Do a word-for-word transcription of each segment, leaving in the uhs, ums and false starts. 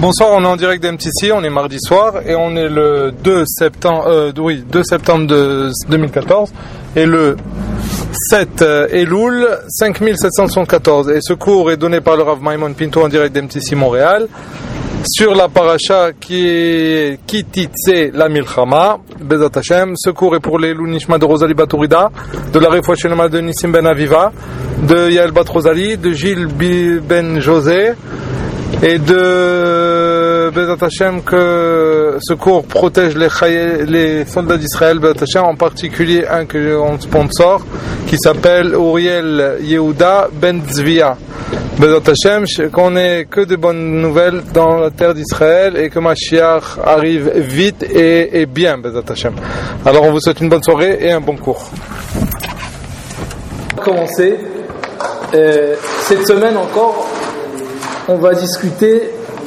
Bonsoir, on est en direct d'M T C, on est mardi soir et on est le deux septembre, euh, oui, deux septembre de deux mille quatorze et le sept Elul cinq mille sept cent soixante-quatorze. Et ce cours est donné par le Rav Maimon Pinto en direct d'M T C Montréal sur la paracha qui est Kititse la Milchama, Bezat Hashem. Ce cours est pour les Lunishma de Rosalie Batourida, de la Refoua Shelema de Nissim Ben Aviva, de Yael Bat Rosalie, de Gilles Ben José et de Bezat Hashem, que ce cours protège les, chaye, les soldats d'Israël, Bezat Hashem, en particulier un que on sponsor qui s'appelle Uriel Yehuda Ben Zvia. Bezat Hashem, qu'on ait que de bonnes nouvelles dans la terre d'Israël et que Mashiach arrive vite et, et bien, Bezat Hashem. Alors on vous souhaite une bonne soirée et un bon cours. On va commencer. Euh, cette semaine encore, on va discuter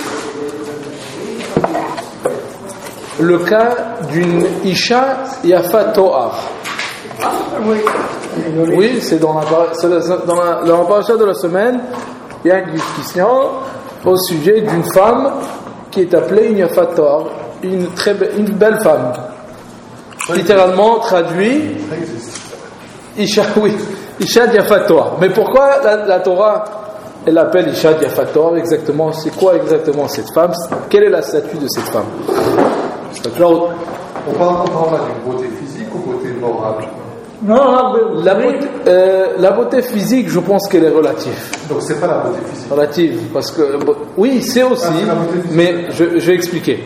le cas d'une Isha Yafat Toar. Oui, oui, c'est dans la, c'est dans la, dans la paracha de la semaine. Il y a une discussion au sujet d'une femme qui est appelée une Yafat Toar, une très be- une belle femme. Littéralement traduit Isha, oui, Isha Yafat Toar. Mais pourquoi la, la Torah elle l'appelle Isha Yafat Toar exactement? C'est quoi exactement cette femme? Quel est le statut de cette femme? Alors, on parle, on parle d'une beauté physique ou beauté morale? Non, la beauté, euh, la beauté physique, je pense qu'elle est relative. Donc c'est pas la beauté physique. Relative, parce que oui, c'est aussi, ah, c'est mais je, je vais expliquer.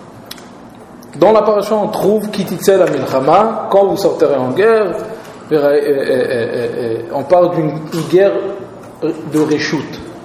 Dans la paracha, on trouve Kititse la Milchama, quand vous sortirez en guerre, euh, euh, euh, euh, on parle d'une guerre de Réchout.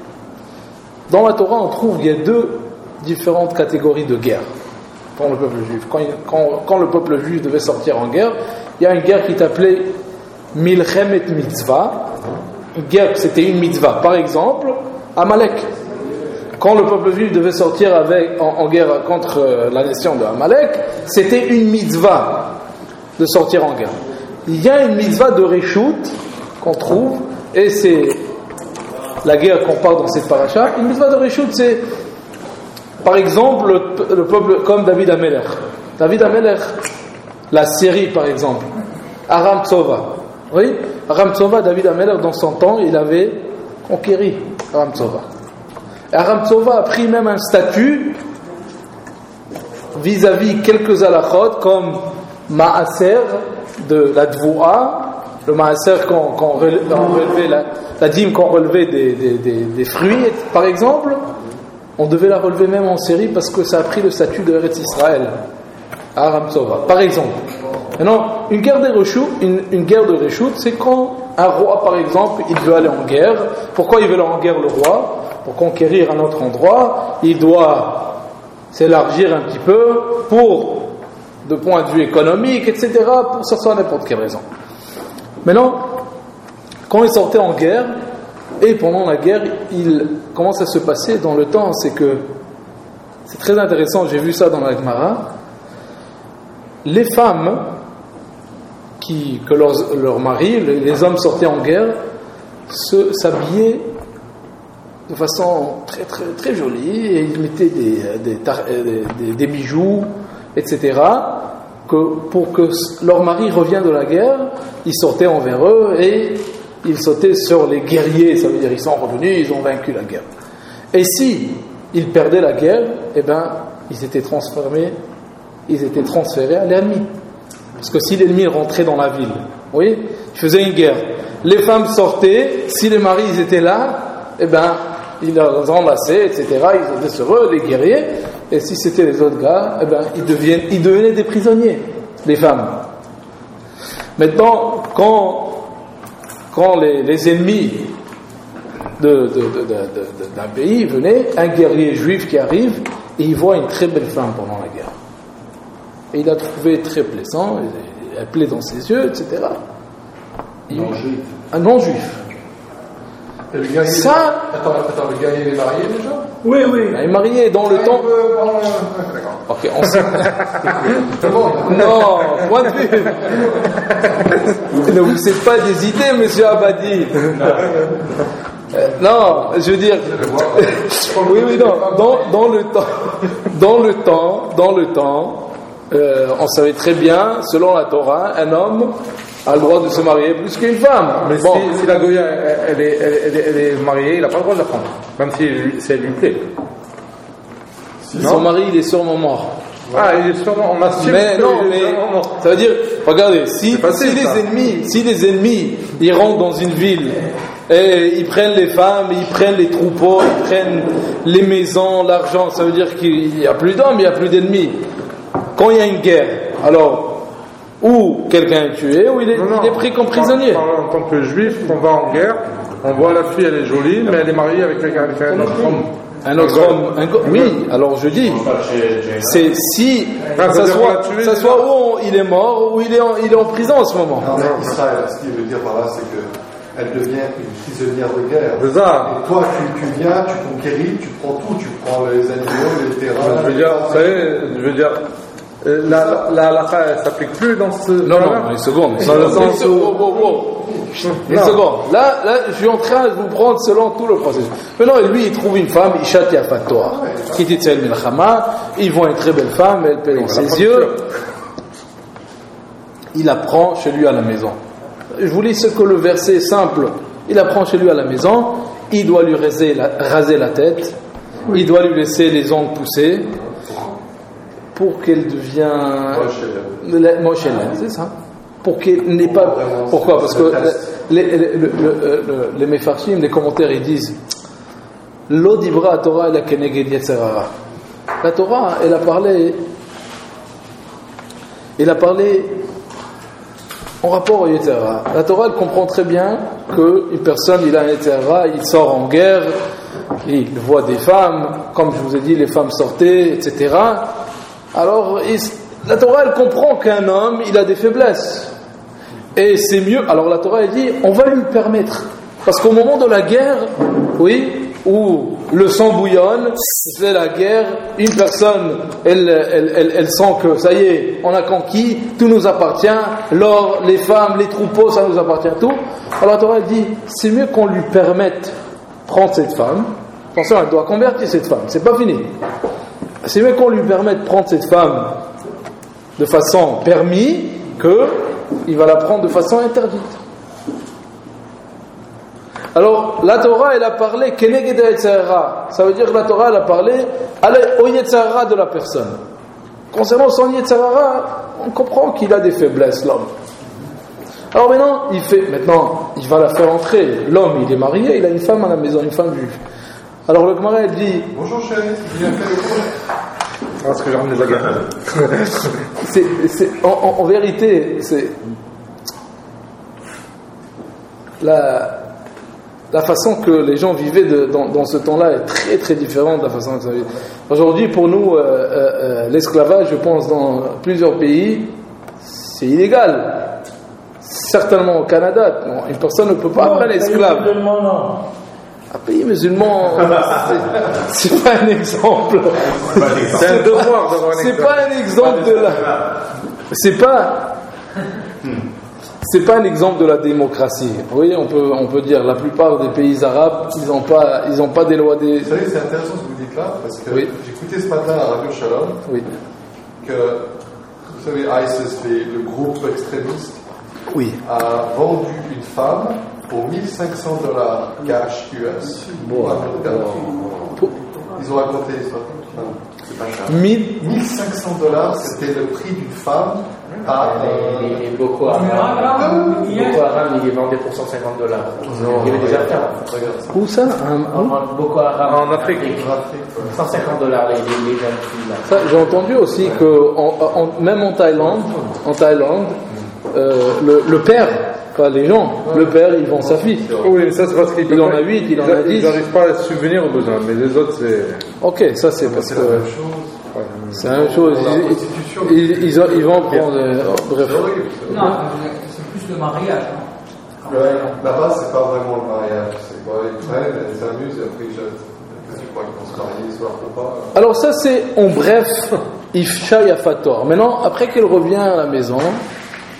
Dans la Torah, on trouve qu'il y a deux différentes catégories de guerre pour le peuple juif. Quand, quand, quand le peuple juif devait sortir en guerre, il y a une guerre qui est appelée Milchemet Mitzvah. Une guerre, c'était une mitzvah. Par exemple, Amalek. Quand le peuple juif devait sortir avec, en, en guerre contre la nation de Amalek, c'était une mitzvah de sortir en guerre. Il y a une mitzvah de Réchout qu'on trouve, et c'est la guerre qu'on parle dans cette paracha. Une mitzvah de Réchout, c'est par exemple le, le peuple comme David Amelech. David Amelech, la Syrie par exemple, Aram Tsova. Oui, Aram Tsova, David Amelech dans son temps, il avait conquéri Aram Tsova. Aram Tsova a pris même un statut vis-à-vis quelques halachot comme Maaser de la Dvoua, le Maaser quand on relevait la, la dîme qu'on relevait des, des, des, des fruits par exemple, on devait la relever même en Syrie parce que ça a pris le statut de Eretz Israël à Aram Tsova par exemple. Maintenant, une guerre de Réchout, une, une guerre de Réchout, c'est quand un roi par exemple il veut aller en guerre. Pourquoi il veut aller en guerre le roi? Pour conquérir un autre endroit, il doit s'élargir un petit peu pour, de point de vue économique, et cetera, pour ça soit n'importe quelle raison. Maintenant, quand il sortait en guerre, et pendant la guerre, il commence à se passer dans le temps, c'est que, c'est très intéressant, j'ai vu ça dans la Gemara, les femmes, qui, que leurs, leurs maris, les, les hommes sortaient en guerre, se, s'habillaient de façon très très très jolie, et ils mettaient des, des, des, des, des bijoux, et cetera, que pour que leur mari revienne de la guerre, ils sortaient envers eux et ils sautaient sur les guerriers, ça veut dire ils sont revenus, ils ont vaincu la guerre. Et si ils perdaient la guerre, eh ben ils étaient transformés, ils étaient transférés à l'ennemi. Parce que si l'ennemi rentrait dans la ville, oui, il faisait une guerre. Les femmes sortaient, si les maris ils étaient là, eh ben ils les enlaçaient, et cetera. Ils étaient sur eux, les guerriers. Et si c'était les autres gars, eh ben ils deviennent, ils devenaient des prisonniers, les femmes. Maintenant, quand quand les, les ennemis de, de, de, de, de, d'un pays venaient, un guerrier juif qui arrive et il voit une très belle femme pendant la guerre. Et il l'a trouvé très plaisant, elle plaît dans ses yeux, et cetera. Non-juif. Un non-juif. Et le guerrier, ça... Attends, attends, le guerrier est marié déjà? Oui, oui. Il est marié dans le ah, temps. Peut... D'accord. Ok, on sait. Non, point de vue. Ne vous faites pas des idées, monsieur Abadi. Euh, non, je veux dire. oui, oui, non. Dans, dans le temps, dans le temps, dans le temps, euh, on savait très bien, selon la Torah, un homme a le droit de se marier plus qu'une femme. Mais bon. si, si la Goya elle est, elle, est, elle est mariée, il n'a pas le droit de la prendre, même si, si elle lui plaît. Si son mari, il est sûrement mort. Ah, il est sûrement, on assume. Mais non, mais ça veut dire, regardez, si, facile, si les ça. ennemis, si les ennemis, ils rentrent dans une ville et ils prennent les femmes, ils prennent les troupeaux, ils prennent les maisons, l'argent, ça veut dire qu'il n'y a plus d'hommes, il n'y a plus d'ennemis. Quand il y a une guerre, alors, ou quelqu'un est tué, ou il est, Non, non. il est pris comme prisonnier. En, en tant que juif, on va en guerre, on voit la fille, elle est jolie, mais elle est mariée avec, avec un autre homme. Un autre homme, un go- oui, alors je dis, c'est si, Ah, ça c'est-à-dire soit, on l'a tué, ça déjà. soit où on- il est mort, ou il est en, il est en prison en ce moment. Non, mais Israël, ce qu'il veut dire par là, c'est que elle devient une prisonnière de guerre. C'est ça. Et toi, tu, tu viens, tu conquéris, tu prends tout, tu prends les animaux, les terrains. Je veux dire, vous savez, je veux dire, euh, la, la halakha, elle s'appelle plus dans ce. Non, non, une seconde. Dans le Une sens seconde. où- Oh, oh, oh. Une Non. seconde. Là, là, je suis en train de vous prendre selon tout le processus. Maintenant, lui, il trouve une femme, il châtie à Fatoir. Qui dit Tzel Milchama, il voit une très belle femme, elle paie dans ses yeux. Il la prend chez lui à la maison. Je vous lis ce que le verset est simple. Il la prend chez lui à la maison, il doit lui raser la, raser la tête, il doit lui laisser les ongles pousser pour qu'elle devienne La- Moshe Hélène, c'est ça. Pour qu'elle n'ait pas. Pourquoi? Parce que les, les, les, les, les Mefarshim, les commentaires, ils disent Lo dibra Torah la keneged yetzer hara. La Torah, elle a parlé. Elle a parlé en rapport au yetzer hara. La Torah, elle comprend très bien qu'une personne, il a un yetzer hara, il sort en guerre, il voit des femmes, comme je vous ai dit, les femmes sortaient, et cetera. Alors, il, la Torah, elle comprend qu'un homme, il a des faiblesses. Et c'est mieux. Alors, la Torah, elle dit, on va lui permettre. Parce qu'au moment de la guerre, oui, où le sang bouillonne, c'est la guerre, une personne, elle, elle, elle, elle sent que, ça y est, on a conquis, tout nous appartient, l'or, les femmes, les troupeaux, ça nous appartient, tout. Alors, la Torah, elle dit, c'est mieux qu'on lui permette de prendre cette femme. Attention, elle doit convertir cette femme, c'est pas fini. C'est mieux qu'on lui permette de prendre cette femme de façon permise que il va la prendre de façon interdite. Alors, la Torah, elle a parlé keneged yetzer hara. Ça veut dire que la Torah, elle a parlé au yetzer hara de la personne. Concernant son yetzer hara, on comprend qu'il a des faiblesses, l'homme. Alors maintenant, il fait, maintenant, il va la faire entrer. L'homme, il est marié, il a une femme à la maison, une femme juive. Alors le Gemara, elle dit. Bonjour chérie, viens faire le cours. Parce que j'ai ramené de la guerre. c'est, c'est, en, en, en vérité, c'est la, la façon que les gens vivaient de, dans, dans ce temps-là est très très différente de la façon dont ça vit. Aujourd'hui, pour nous, euh, euh, l'esclavage, je pense, dans plusieurs pays, c'est illégal. Certainement au Canada, non, une personne ne peut pas avoir un esclave. Un pays musulman, c'est, c'est pas un exemple. C'est un devoir d'avoir un C'est esclave. pas un exemple de la. C'est pas. C'est pas un exemple de la démocratie. Oui, on peut, on peut dire la plupart des pays arabes, ils n'ont pas, ils ont pas des lois des. Vous savez, c'est intéressant ce que vous dites là, parce que Oui. j'écoutais ce matin à Radio Shalom Oui. que, vous savez, ISIS, les- le groupe extrémiste, Oui. a vendu une femme pour mille cinq cents dollars cash U S. Bon. Pour- Ils ont raconté ça. Non, c'est pas cher. Mille. mille cinq cents dollars, c'était le prix d'une femme à. euh, Les, les Boko Haram, Boko Haram, ils les vendaient pour cent cinquante dollars. Il y avait des affaires. Où ça un- où En Boko Haram, En Afrique. cent cinquante dollars les, les, les jeunes filles là. Ça, j'ai entendu aussi que en- en- même en Thaïlande, en Thaïlande, euh, le, le père, pas les gens, le père, il vend sa fille. Oui, ça c'est parce qu'il Il en a huit, il en a dix. Ils n'arrivent pas à subvenir aux besoins, mais les autres c'est. Ok, ça c'est parce C'est que la même chose. c'est la même chose. Dans la Ils, prostitution. ils, ils, ont- ils vont prendre. euh, oh, bref. C'est horrible. Non, c'est plus le mariage. hein. Ouais, là-bas, c'est pas vraiment le mariage. C'est quoi? Ils prennent, ils s'amusent et après ils jettent. Tu crois qu'ils vont se marier ce soir ou pas? Alors ça c'est en bref Ifsha Yafator. Maintenant, après qu'elle revient à la maison,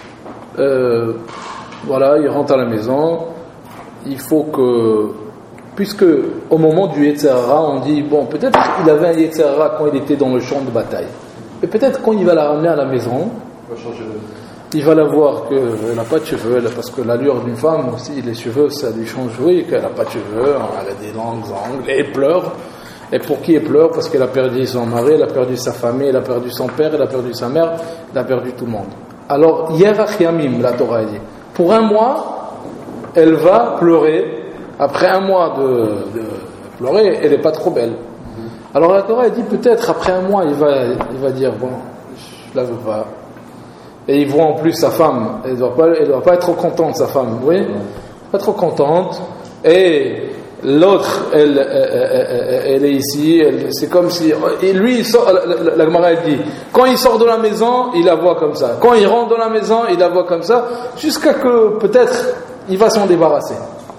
euh, voilà, il rentre à la maison, il faut que puisque au moment du Yetzer Hara, on dit, bon, peut-être qu'il avait un Yetzer Hara quand il était dans le champ de bataille. Et peut-être quand il va la ramener à la maison, On va changer de... il va la voir qu'elle n'a pas de cheveux, parce que l'allure d'une femme aussi, les cheveux, ça lui change, oui, qu'elle n'a pas de cheveux, elle a des longues angles, et elle pleure. Et pour qui elle pleure? Parce qu'elle a perdu son mari, elle a perdu sa famille, elle a perdu son père, elle a perdu sa mère, elle a perdu tout le monde. Alors, Yerach Yamim, la Torah dit, pour un mois, elle va pleurer. Après un mois de, de pleurer, elle n'est pas trop belle. Alors la Torah dit peut-être après un mois, il va, il va dire bon, je la veux pas. Et il voit en plus sa femme, elle ne doit pas, elle doit pas être trop contente, sa femme, oui, pas trop contente. Et l'autre, elle, elle, elle, elle est ici, elle, c'est comme si, et lui, il sort, la, la Gemara dit, quand il sort de la maison, il la voit comme ça. Quand il rentre dans la maison, il la voit comme ça, jusqu'à que peut-être il va s'en débarrasser.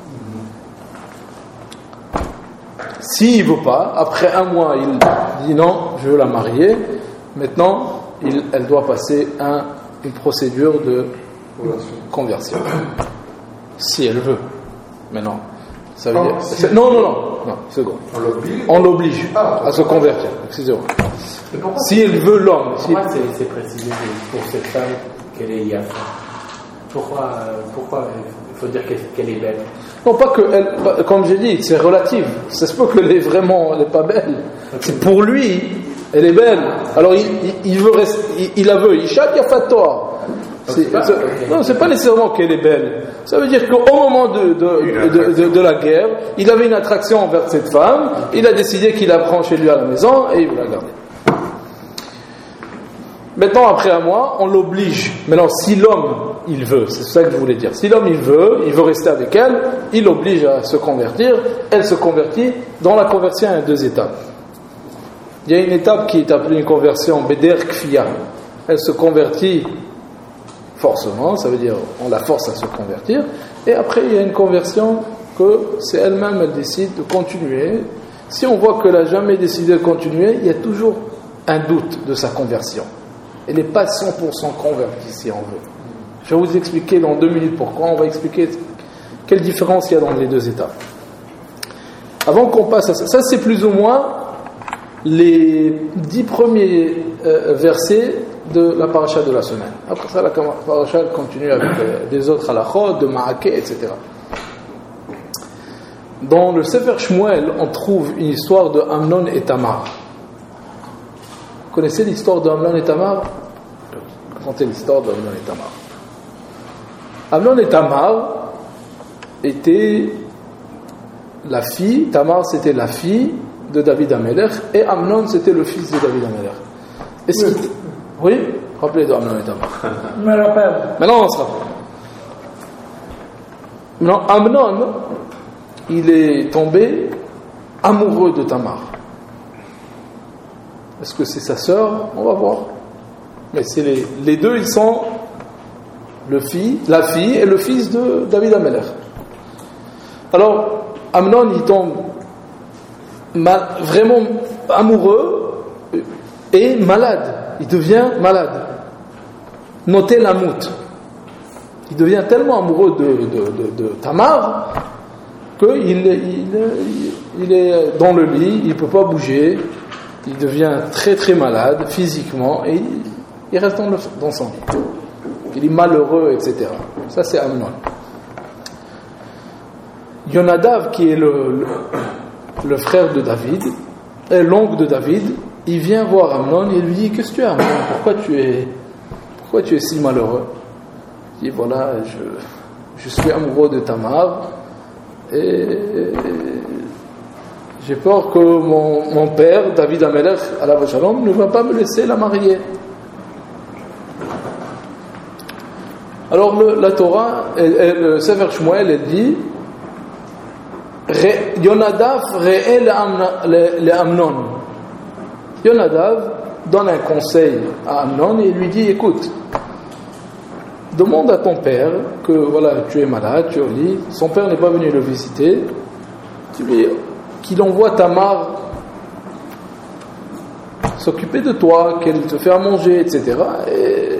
S'il ne veut pas, après un mois, il dit non, je veux la marier. Maintenant, il, elle doit passer un, une procédure de conversion. Si elle veut. Mais non. Ça veut non, dire. Si non, non, non, non. Seconde. On l'oblige. On l'oblige ah, à se convertir. Excusez-moi. Si elle veut l'homme. Pourquoi si... c'est, c'est précisé pour cette femme qu'elle est yafa? Pourquoi, pourquoi il faut dire qu'elle, qu'elle est belle? Non, pas que elle, comme j'ai dit, c'est relatif. Ça se peut qu'elle est vraiment, elle n'est pas belle. C'est pour lui, elle est belle. Alors il, il, il veut rester, il, il la veut. Il chante, il a fait tort. C'est, c'est, okay. Non, c'est pas nécessairement qu'elle est belle. Ça veut dire qu'au moment de, de, de, de, de la guerre, il avait une attraction envers cette femme. Il a décidé qu'il la prend chez lui à la maison et il veut la garder. Maintenant, après un mois, on l'oblige. Maintenant, si l'homme, il veut, c'est ça que je voulais dire. Si l'homme, il veut, il veut rester avec elle, il l'oblige à se convertir. Elle se convertit. Dans la conversion, il y a deux étapes. Il y a une étape qui est appelée une conversion Beder Kfiya. Elle se convertit forcément, ça veut dire on la force à se convertir. Et après, il y a une conversion que c'est elle-même, elle décide de continuer. Si on voit qu'elle n'a jamais décidé de continuer, il y a toujours un doute de sa conversion. Elle n'est pas cent pour cent convertie, si on veut. Je vais vous expliquer dans deux minutes pourquoi. On va expliquer quelle différence il y a dans les deux étapes. Avant qu'on passe à ça, ça c'est plus ou moins les dix premiers euh, versets de la paracha de la semaine. Après ça, la paracha continue avec euh, des autres halachot, de Ma'akeh, et cetera. Dans le Sefer Shmuel, on trouve une histoire de Amnon et Tamar. Vous connaissez l'histoire d'Amnon et Tamar? Racontez l'histoire d'Amnon et Tamar. Amnon et Tamar étaient la fille, Tamar c'était la fille de David Amelech et Amnon c'était le fils de David Amelech. Est-ce oui. Qu'il... oui Rappelez d'Amnon et Tamar. Je me rappelle. Maintenant on se rappelle. Maintenant Amnon, il est tombé amoureux de Tamar. Est-ce que c'est sa sœur? On va voir. Mais c'est les, les deux, ils sont le fils, la fille et le fils de David Amelech. Alors, Amnon, il tombe mal, vraiment amoureux et malade. Il devient malade. Notez la moute. Il devient tellement amoureux de, de, de, de Tamar qu'il il, il, il est dans le lit, il ne peut pas bouger. Il devient très très malade physiquement et il, il reste dans, le, dans son lit. Il est malheureux, et cetera. Ça c'est Amnon. Yonadav, qui est le, le, le frère de David, et l'oncle de David, il vient voir Amnon et il lui dit: qu'est-ce que tu as, Amnon? Pourquoi tu es, pourquoi tu es si malheureux? Il dit: voilà, je, je suis amoureux de Tamar et j'ai peur que mon, mon père, David Amelech, alav shalom, ne va pas me laisser la marier. Alors le, la Torah, elle, elle, le Sefer Shmuel, elle dit: Yonadav re'e le Amnon. Yonadav donne un conseil à Amnon et lui dit: écoute, demande à ton père que voilà, tu es malade, tu es au lit, son père n'est pas venu le visiter, tu lui qu'il envoie Tamar s'occuper de toi, qu'elle te fait à manger, et cetera. Et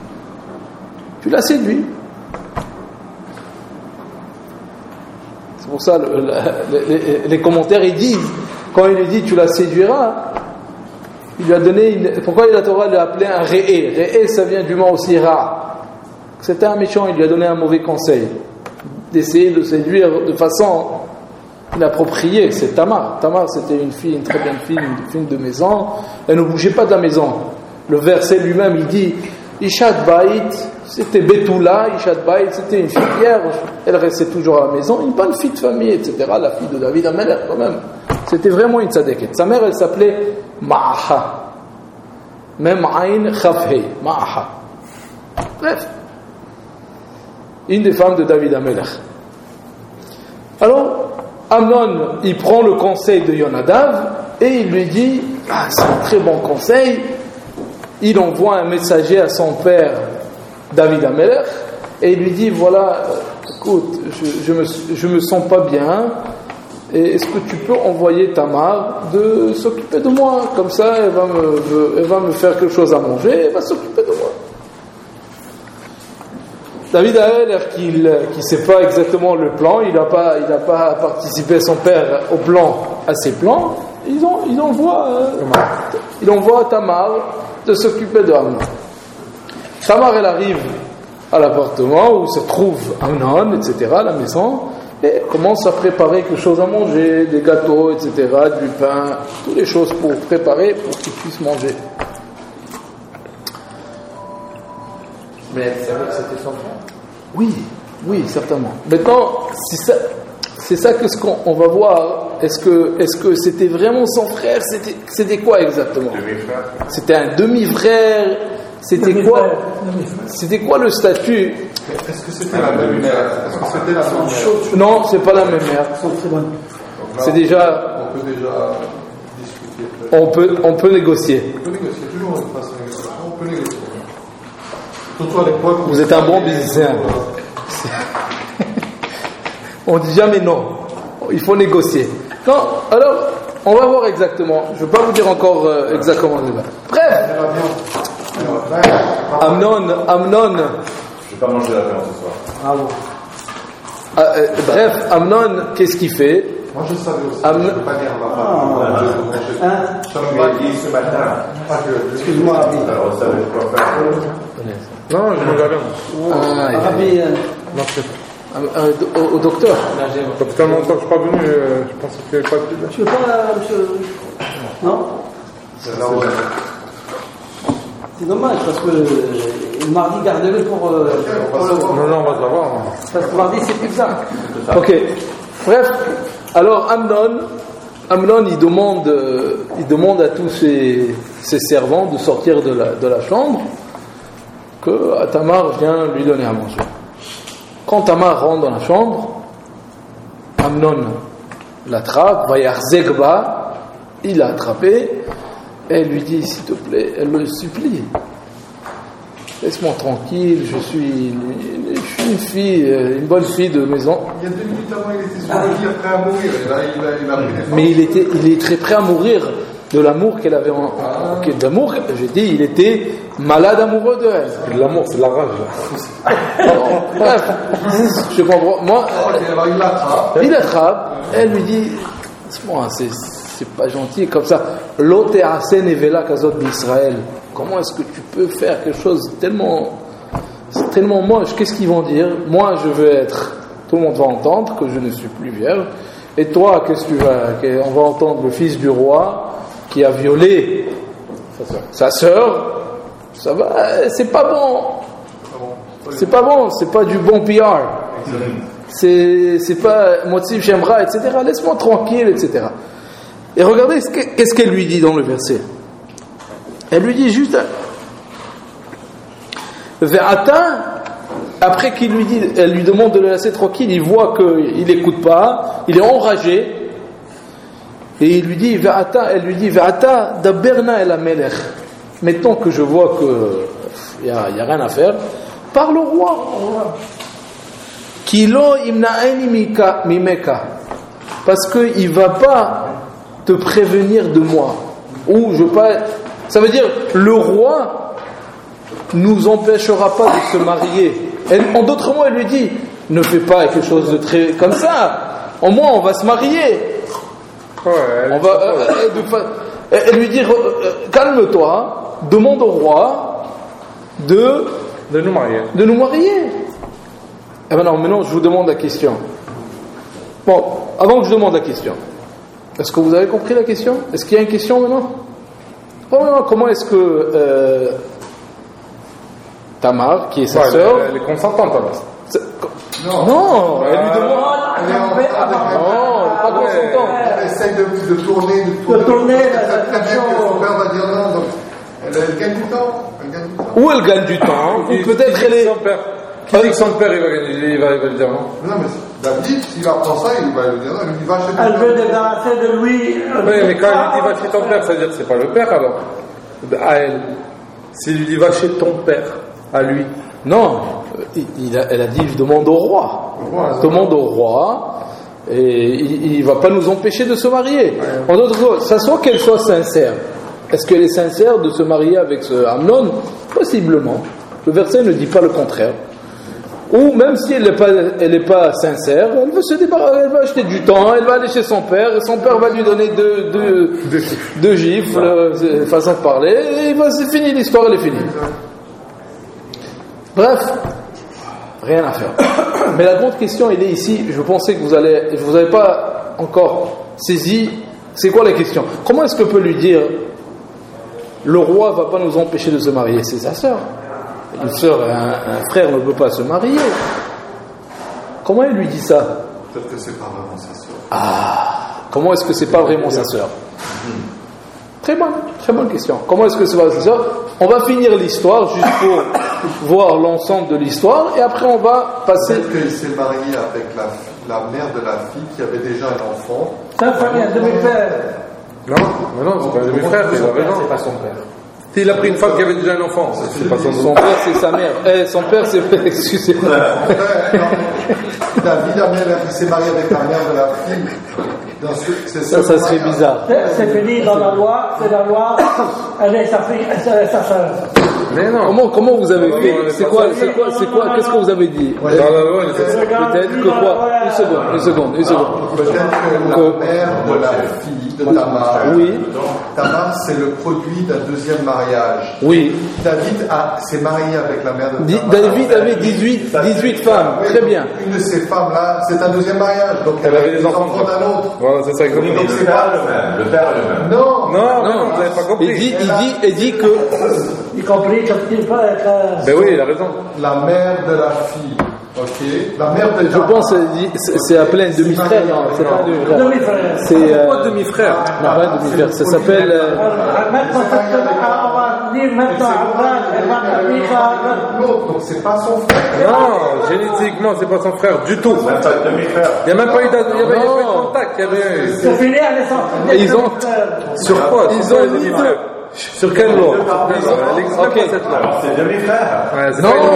tu l'as séduit. pour ça le, le, les, les commentaires ils disent, quand il lui dit tu la séduiras, il lui a donné une, pourquoi la Torah l'a appelé un ré'é? Ré'é ça vient du mot aussi ra. C'était un méchant, il lui a donné un mauvais conseil d'essayer de séduire de façon inappropriée. C'est Tamar. Tamar c'était une fille, une très bonne fille, une fille de maison, elle ne bougeait pas de la maison. Le verset lui-même il dit Ishat Baït, c'était Betula, Ishat Baït, c'était une fille vierge, elle restait toujours à la maison, une bonne fille de famille, et cetera. La fille de David Amelech, quand même. C'était vraiment une tzadeket. Sa mère, elle s'appelait Ma'aha. Même Aïn Khafhei, Ma'aha. Bref. Une des femmes de David Amelech. Alors, Amnon, il prend le conseil de Yonadav et il lui dit ah, c'est un très bon conseil. Il envoie un messager à son père David Amelech et il lui dit voilà, écoute, je, je, me, je me sens pas bien et est-ce que tu peux envoyer Tamar de s'occuper de moi, comme ça elle va me, elle va me faire quelque chose à manger, elle va s'occuper de moi. David Amelech qui ne sait pas exactement le plan, il n'a pas, il n'a pas participé son père au plan, à ses plans, ils, ont, ils envoient euh, il envoie Tamar de s'occuper de Amnon. Tamar, elle arrive à l'appartement où se trouve Amnon, et cetera, la maison, et elle commence à préparer quelque chose à manger, des gâteaux, et cetera, du pain, toutes les choses pour préparer pour qu'ils puissent manger. Mais elle savait que c'était son frère. Oui, oui, certainement. Maintenant, c'est ça, c'est ça que ce qu'on on va voir. Est-ce que, est-ce que c'était vraiment son frère? C'était, c'était quoi exactement? Demi-frère. C'était un demi-frère. C'était quoi? C'était quoi le statut? Est-ce que c'était la même mère? Est-ce que c'était la même mère? Non, c'est pas la même mère. C'est déjà. On peut déjà discuter. On peut, on peut négocier. On peut négocier. Toujours une façon de négocier. On peut négocier. Surtout à l'époque. Vous êtes un bon musicien. On dit jamais non. Il faut négocier. Non, alors, on va voir exactement. Je ne vais pas vous dire encore euh, exactement le débat. Bref. Amnon, Amnon. Je ne vais pas manger la viande ce soir. Ah bon. Ah, euh, bref, Amnon, qu'est-ce qu'il fait? Moi je savais aussi. Amnon. Je ne peux pas dire ma femme. Je l'ai dit ce matin. Excuse-moi, Abi. Alors, vous savez quoi faire? Non, je me regarde. Ah, Rabbi, euh, Non, c'est euh, au, au docteur. ça fait tellement longtemps que je suis pas venu, euh, je pensais qu'il n'y avait pas de plus. tu veux pas, euh, monsieur Non. C'est là où elle est. C'est dommage parce que euh, le mardi, gardez-le pour, euh, pour le voir. Non, non, on va savoir. Parce que le mardi, c'est plus ça. Ok. Bref, alors Amnon, Amnon, il demande, euh, il demande à tous ses, ses servants de sortir de la, de la chambre, que Tamar vient lui donner à manger. Quand Tamar rentre dans la chambre, Amnon l'attrape, Vayar Zegba, il l'a attrapé, et elle lui dit, s'il te plaît, elle le supplie. Laisse-moi tranquille, je suis, une, je suis une fille, une bonne fille de maison. Il y a deux minutes avant, il était sur le lit prêt à mourir. Et là, il a, il a pris les forces. Mais il était, il est très prêt à mourir de l'amour qu'elle avait en, en qu'elle- d'amour. J'ai dit, il était malade amoureux de elle. C'est de l'amour, c'est de la rage. Alors, bref, je comprends. Moi, Ok, alors il l'attrape. il l'attrape, elle lui dit, moi, c'est, c'est pas gentil comme ça. L'ote asen evela kazot d'Israël. Comment est-ce que tu peux faire quelque chose tellement, c'est tellement moche? Qu'est-ce qu'ils vont dire? Moi, je veux être. Tout le monde va entendre que je ne suis plus vierge. Et toi, qu'est-ce que tu vas? On va entendre le fils du roi qui a violé sa sœur. Ça va, c'est pas bon. C'est pas bon, c'est pas du bon P R. C'est, c'est pas motif j'aimerais, et cetera. Laisse-moi tranquille, et cetera. Et regardez ce que- qu'est-ce qu'elle lui dit dans le verset. Elle lui dit juste Ve'ata, après qu'il lui dit, elle lui demande de le laisser tranquille, il voit qu'il n'écoute pas, il est enragé, et il lui dit Ve'ata, elle lui dit Ve'ata daberna el amelech. Maintenant que je vois qu'il n'y a, y a rien à faire, parle au roi. Kilo imna'eni mika- mimeka. Parce qu'il ne va pas te prévenir de moi. Ou je pas. Ça veut dire, le roi nous empêchera pas de se marier. Elle- en d'autres mots, elle lui dit, ne fais pas quelque chose de très comme ça. au moins on va se marier. Ouais, On va euh, euh, de fa- euh, lui dire euh, calme-toi, demande au roi de de nous marier. de nous marier. Et maintenant, maintenant, je vous demande la question. Bon, avant que je demande la question, est-ce que vous avez compris la question? Est-ce qu'il y a une question maintenant? Premièrement, comment est-ce que euh, Tamar, qui est sa Ouais, sœur, elle, elle est consentante alors. c'est- non, elle lui demande. Elle est en train de- Non, elle n'est pas consentante. Elle essaye de, de tourner, de De tourner la- Elle sait très bien la- que son père va dire non, donc elle, elle gagne du temps. Elle gagne du temps. Ou elle gagne du temps, ou peut-être elle est. Son père. Qui dit que son père il va, gagner, il va, il va lui dire non? Non, mais David, s'il apprend ça, il va lui dire non, il lui dit va chez ton Elle veut père. débarrasser de lui. Oui, mais quand il lui dit va chez ton père, ça veut dire que c'est pas le père alors. À elle. S'il lui dit va chez ton père, à lui. Non, il- il a- elle a dit je demande au roi. roi, demande au roi, et il ne va pas nous empêcher de se marier. En d'autres mots, ça soit qu'elle soit sincère. Est-ce qu'elle est sincère de se marier avec ce Amnon? Possiblement. Le verset ne dit pas le contraire. Ou même si elle n'est pas, elle n'est pas sincère, elle veut se débarrasser, elle va acheter du temps, elle va aller chez son père, et son père va lui donner deux, deux, deux gifles, euh, façon de parler, et il va- c'est fini, l'histoire elle est finie. Bref, rien à faire. Mais la grande question, elle est ici. Je pensais que vous allez, je vous avais pas encore saisi. C'est quoi la question? Comment est-ce que peut lui dire le roi va pas nous empêcher de se marier? C'est sa sœur. Une sœur, un, un frère ne peut pas se marier. Comment elle lui dit ça? Peut-être que c'est pas vraiment sa sœur. Ah, comment est-ce que c'est pas vraiment sa sœur? Très bonne, très bonne question. Comment est-ce que c'est pas sa sœur? On va finir l'histoire juste pour voir l'ensemble de l'histoire et après on va passer. Peut-être qu'il s'est marié avec la, la mère de la fille qui avait déjà un enfant. Ça fait un demi-père. Non, mais non, c'est pas un demi-frère, il a raison. C'est pas son père. Il a pris une femme qui avait déjà un enfant, c'est c'est pas son Son nom. père c'est sa mère. Eh, son père c'est. Excusez-moi. David a même- il s'est marié avec la mère de la fille. Dans ce, c'est Ça, ça serait bizarre. C'est c'est fini dans la loi, c'est la loi, elle est sa fille, elle est sa soeur. Mais non. Comment, comment vous avez fait? C'est quoi, c'est quoi, c'est quoi, qu'est-ce que vous avez dit? Dans la loi, il fait ça. Peut-être que quoi? Une seconde, une seconde, une seconde. Peut-être que la mère de la fille de Tamar, Oui, Tamar c'est le produit d'un deuxième mariage. oui. David a- s'est marié avec la mère de Di- Tamar. David avait dix-huit, dix-huit femmes. Oui, Très donc, bien. Une de ces femmes-là, c'est un deuxième mariage. Donc Elle avait des enfants. d'un autre. Voilà, c'est ça exactement. Donc, Le c'est père pas- est le même. Le père est le même. Non, Non, non, non, vous n'avez pas compris. Il dit, il dit, il dit que. Y compris quand il peut être. euh, Ben oui, il a raison. la mère de la fille. Ok. La mère de Je pense que c'est- c'est appelé un demi-frère. Non, c'est pas un demi-frère. Demi-frère. C'est. euh, Pas demi-frère. Non, pas un demi-frère. Ça s'appelle. euh, Alors, maintenant, on va dire maintenant Abraham et Micha. l'autre, donc c'est pas son frère. Non, génétiquement, c'est pas son frère du tout. Même pas de demi-frère. Il n'y a même pas eu d'a- il y avait- il y avait pas eu de Non. contact. Il y avait. C'est fini, elle est sortie. Et ils ont- Sur quoi? Ils Sur ont quoi, mis les deux. demi-frères? Sur quelle loi? Elle existe Ok. pas, cette loi. Alors c'est demi-frère. Ouais, c'est Non, pas une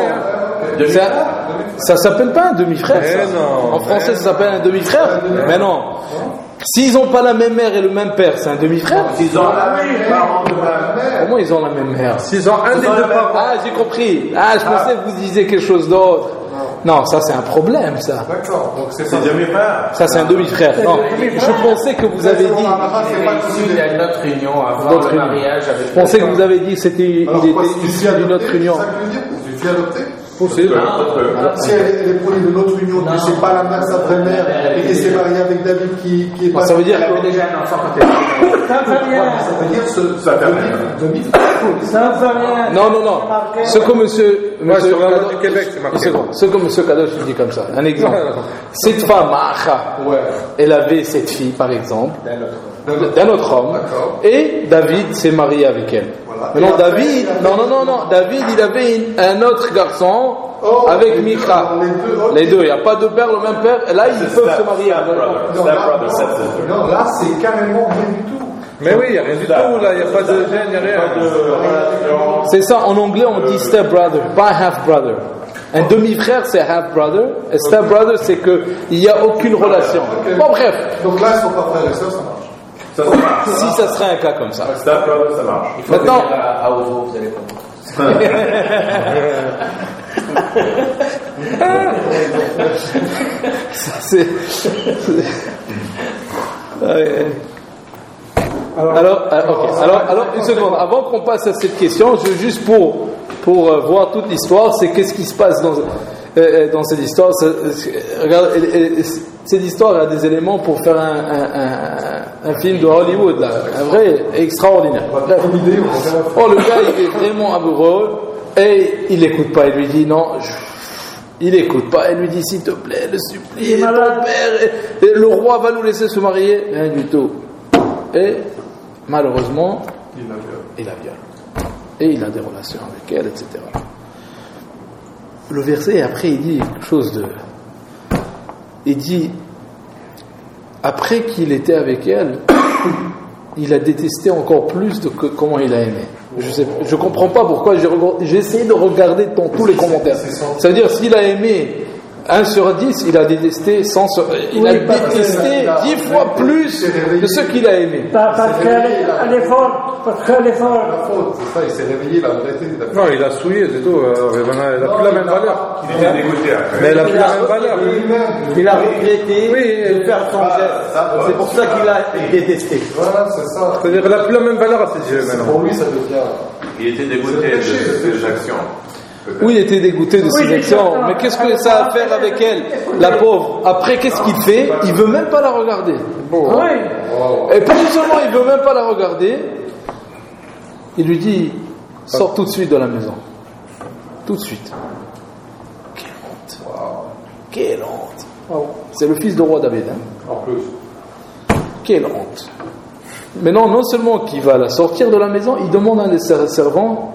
loi. ça, ça s'appelle pas un demi-frère. Mais ça. non, En français, mais ça s'appelle un demi-frère. Mais non. S'ils n'ont pas la même mère et le même père, c'est un demi-frère. Ils ont la même parent de la Comment ils ont la même mère? S'ils ont un des deux parents. Ah, j'ai compris. Ah, je pensais que vous disiez quelque chose d'autre. Non, ça c'est un problème, ça. D'accord. Donc c'est C'est pas. demi-frère. Ça c'est un demi-frère. Non, je pensais que vous avez dit. C'est pas Il y a une autre union avant D'autres le unions. mariage avec. Je pensais que vous avez dit que c'était, Alors, il quoi, était si tu issu fais d'une adopter, autre union. C'est ça que je veux dire. Tu fais adopter. Possible. Si elle est, elle est produit d'une autre union, que c'est pas la mère de sa vraie mère, et qu'elle s'est mariée avec David qui, qui est pas. Ça veut dire Elle avait que. déjà un enfant quand elle était. Ça fait rien. Ça veut dire ce. Ça fait rien. demi. Ça fait rien. Non, non, non. Ce que monsieur. Moi, monsieur sur la loi Kadosh- du Québec, c'est marqué. Une seconde. Ce que monsieur Kadosh dit comme ça. Un exemple. Cette femme, Maacha, Ouais. elle avait cette fille, par exemple, D'accord. d'un autre homme, D'accord. et David s'est marié avec elle. Voilà. Maintenant, Et après, David, il a fait- non, non, non, non, David, il avait une- un autre garçon Oh, avec les Micha. deux, les deux, ok. Les deux, il n'y a pas de père, le même père, et là, ils peuvent se marier. Non, là, non, non, là, c'est carrément rien du tout. Mais oui, il n'y a rien du tout, là. Il n'y a pas de gêne, il n'y a rien. C'est ça, en anglais, on dit step brother, pas half brother. Un demi-frère, c'est half brother, et step brother, c'est qu'il n'y a aucune relation. Bon, bref, Donc là, ils sont pas frères et sœurs, ça marche. Ça, ça marche. si ça serait un cas comme ça. Step brother, ça marche. Maintenant, À Ovo, vous allez comprendre. c'est, c'est... Ouais. Alors, alors, okay. alors, alors, une seconde. Avant qu'on passe à cette question, je veux juste pour pour euh, voir toute l'histoire, c'est qu'est-ce qui se passe dans euh, dans cette histoire. C'est, regarde, euh, cette histoire a des éléments pour faire un, un, un, un film de Hollywood, là, un vrai extraordinaire. Bref. Oh, le gars, il est vraiment amoureux et il n'écoute pas. Il lui dit non. Je... Il n'écoute pas, elle lui dit s'il te plaît, le supplie, ton père, et, et le roi va nous laisser se marier. Rien du tout. Et malheureusement, il la viole. Il la viole. Et il a des relations avec elle, et cetera. Le verset après, il dit quelque chose de. Il dit après qu'il était avec elle, il a détesté encore plus de que comment il a aimé. Je sais, je comprends pas pourquoi j'ai, j'ai essayé de regarder dans tous les commentaires. Ça veut dire s'il a aimé un sur dix, il a détesté cent sur, il oui, a détesté dix fois plus que ce qu'il a aimé. Parce qu'elle est forte, parce qu'elle est forte. La faute, c'est ça, il s'est réveillé, il a regretté. Non, il a souillé, c'est tout. Elle n'a plus la même valeur. Il était dégoûté. Mais elle n'a plus la même valeur. Il a regretté oui, de faire son geste. C'est pour ça qu'il a détesté. Voilà, c'est ça. C'est-à-dire qu'elle n'a plus la même valeur à ses yeux maintenant. Pour lui, ça devient. Il était dégoûté de ses actions. Oui, il était dégoûté de ses actions, mais qu'est-ce que ça a à faire avec elle, la pauvre? Après, qu'est-ce qu'il fait? Il veut même pas la regarder. Bon, hein? Et pas seulement il veut même pas la regarder, il lui dit sors tout de suite de la maison, tout de suite. Quelle honte! Quelle honte! C'est le fils du roi David. Hein? En plus. Quelle honte! Maintenant, non seulement qu'il va la sortir de la maison, il demande à un des servants.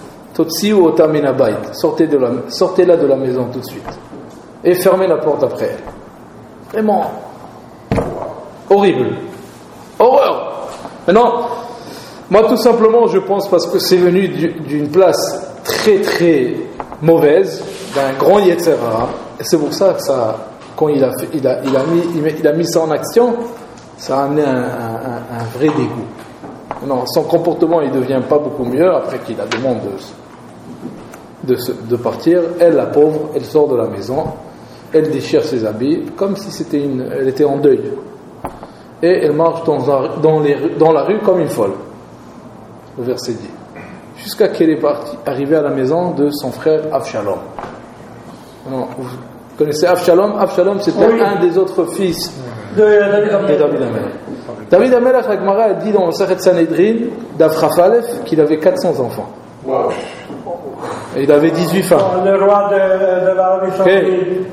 Sortez de la, sortez-la de la maison tout de suite et fermez la porte après elle. Vraiment horrible, horreur. Maintenant, moi tout simplement je pense parce que c'est venu d'une place très très mauvaise, d'un grand Yetzer Hara, et c'est pour ça que ça, quand il a, fait, il a, il a, mis, il a mis ça en action, ça a amené un, un, un vrai dégoût. Non, son comportement il devient pas beaucoup mieux après qu'il a demandé de, de, de partir. Elle, la pauvre, elle sort de la maison, elle déchire ses habits comme si c'était une, elle était en deuil, et elle marche dans, dans, les, dans la rue comme une folle. Le verset dit jusqu'à qu'elle est partie, arrivée à la maison de son frère Avshalom. Non, vous connaissez Avshalom? Avshalom c'était oui. un des autres fils de, de David Amelech. David Amelech, la Gemara a dit dans le Sachet Sanhedrin d'Afrafalef qu'il avait quatre cents enfants. Wow. Et il avait dix-huit femmes. Le roi de, de l'Arabie Saoudite.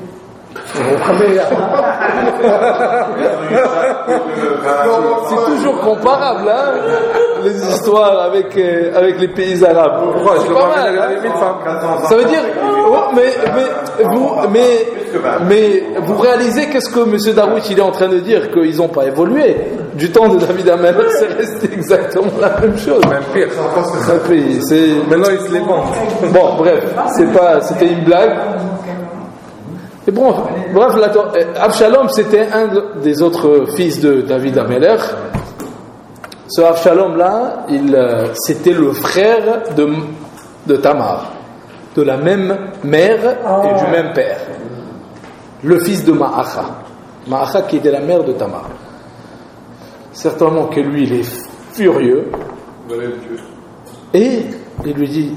C'est toujours comparable, hein, les histoires avec, euh, avec les pays arabes. C'est pas mal, hein. Ça veut dire, oh, mais, mais, vous, mais, mais vous réalisez qu'est-ce que M. Darwish il est en train de dire, qu'ils n'ont pas évolué. Du temps de David Amelech, c'est resté exactement la même chose. Même pire. C'est... Maintenant, ils se les vendent. Bon, bref, c'est pas, c'était une blague. Et bon, bref, Avshalom c'était un des autres fils de David Amelech. Ce Avshalom là, il, c'était le frère de, de Tamar, de la même mère et du même père. Le fils de Ma'acha. Ma'acha qui était la mère de Tamar. Certainement que lui il est furieux. Et il lui dit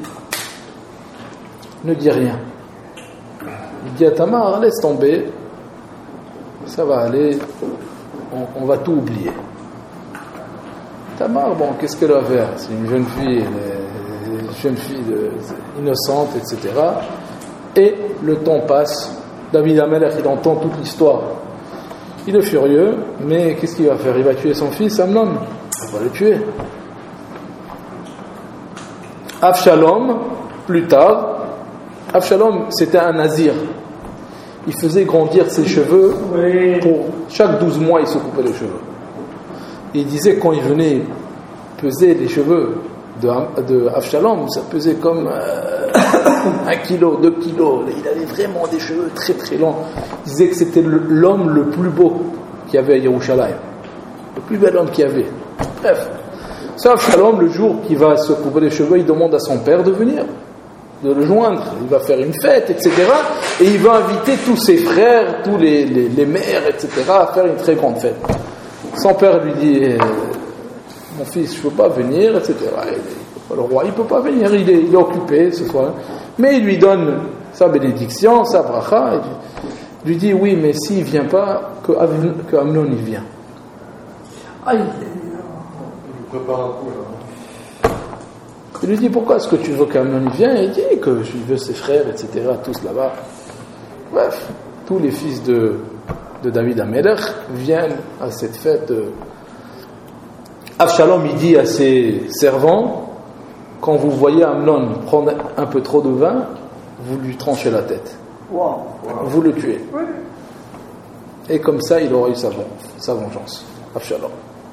ne dis rien. Il dit à Tamar, laisse tomber, ça va aller, on, on va tout oublier. Tamar, bon, qu'est-ce qu'elle va faire? C'est une jeune fille, elle est une jeune fille de, innocente, et cetera. Et le temps passe, David Amelech, il entend toute l'histoire. Il est furieux, mais qu'est-ce qu'il va faire? Il va tuer son fils, Amnon. Il va le tuer. Avshalom, plus tard, Avshalom, c'était un nazir. Il faisait grandir ses cheveux. Pour chaque douze mois, il se coupait les cheveux. Et il disait quand il venait peser les cheveux de, de Avshalom, ça pesait comme euh, un kilo, deux kilos. Il avait vraiment des cheveux très très longs. Il disait que c'était l'homme le plus beau qu'il y avait à Yerushalayim. Le plus bel homme qu'il y avait. Bref. Ça, Avshalom, le jour qu'il va se couper les cheveux, il demande à son père de venir. de le joindre. Il va faire une fête, et cetera. Et il va inviter tous ses frères, tous les, les, les mères, et cetera, à faire une très grande fête. Son père lui dit eh, mon fils, je ne peux pas venir, et cetera. Et le roi, il ne peut pas venir, il est, il est occupé ce soir. Mais il lui donne sa bénédiction, sa bracha. Il lui dit oui, mais s'il ne vient pas, que, que Amnon il vient. Aïe. Il prépare un coup là. Il lui dit pourquoi est-ce que tu veux qu'Amnon il vienne? Il dit que je veux ses frères, et cetera, tous là-bas. Bref, tous les fils de, de David Amelech viennent à cette fête. Avshalom, il dit à ses servants, quand vous voyez Amnon prendre un peu trop de vin, vous lui tranchez la tête. Wow. Vous le tuez. Et comme ça, il aura eu sa, sa vengeance. Avshalom.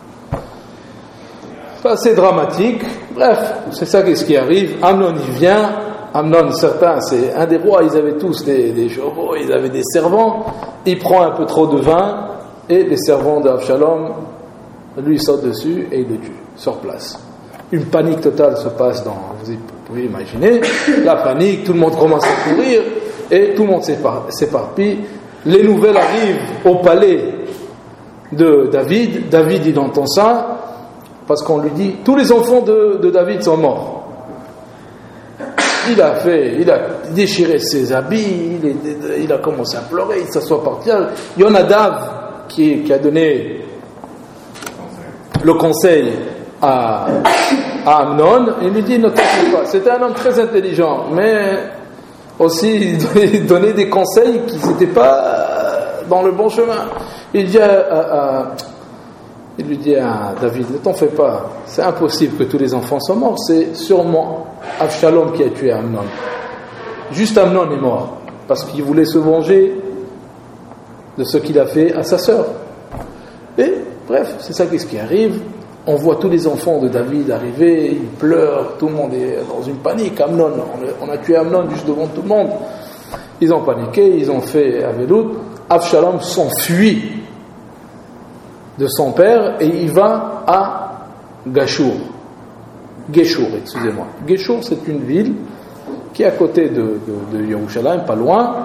C'est assez dramatique. Bref, c'est ça qu'est-ce qui arrive. Amnon, il vient. Amnon, certains, c'est un des rois, ils avaient tous des, des chevaux, ils avaient des servants. Il prend un peu trop de vin et les servants d'Avshalom lui sautent dessus et il le tue sur place. Une panique totale se passe dans, vous pouvez imaginer, la panique, tout le monde commence à courir et tout le monde s'éparpille. Les nouvelles arrivent au palais de David. David, il entend ça parce qu'on lui dit tous les enfants de, de David sont morts. Il a fait, il a déchiré ses habits, il, est, il a commencé à pleurer, il s'assoit par terre. Yonadav qui, qui a donné le conseil à, à Amnon, il lui dit ne t'inquiète pas. C'était un homme très intelligent, mais aussi il donnait des conseils qui n'étaient pas dans le bon chemin. Il dit à, à, à, il lui dit à David, ne t'en fais pas, c'est impossible que tous les enfants soient morts, c'est sûrement Avshalom qui a tué Amnon. Juste Amnon est mort, parce qu'il voulait se venger de ce qu'il a fait à sa sœur. Et bref, c'est ça qu'est-ce qui arrive. On voit tous les enfants de David arriver, ils pleurent, tout le monde est dans une panique. Amnon, on a tué Amnon juste devant tout le monde. Ils ont paniqué, ils ont fait Avelout. Avshalom s'enfuit de son père et il va à Gashur. Geshur, excusez-moi. Geshur, c'est une ville qui est à côté de, de, de Yerushalayim, pas loin,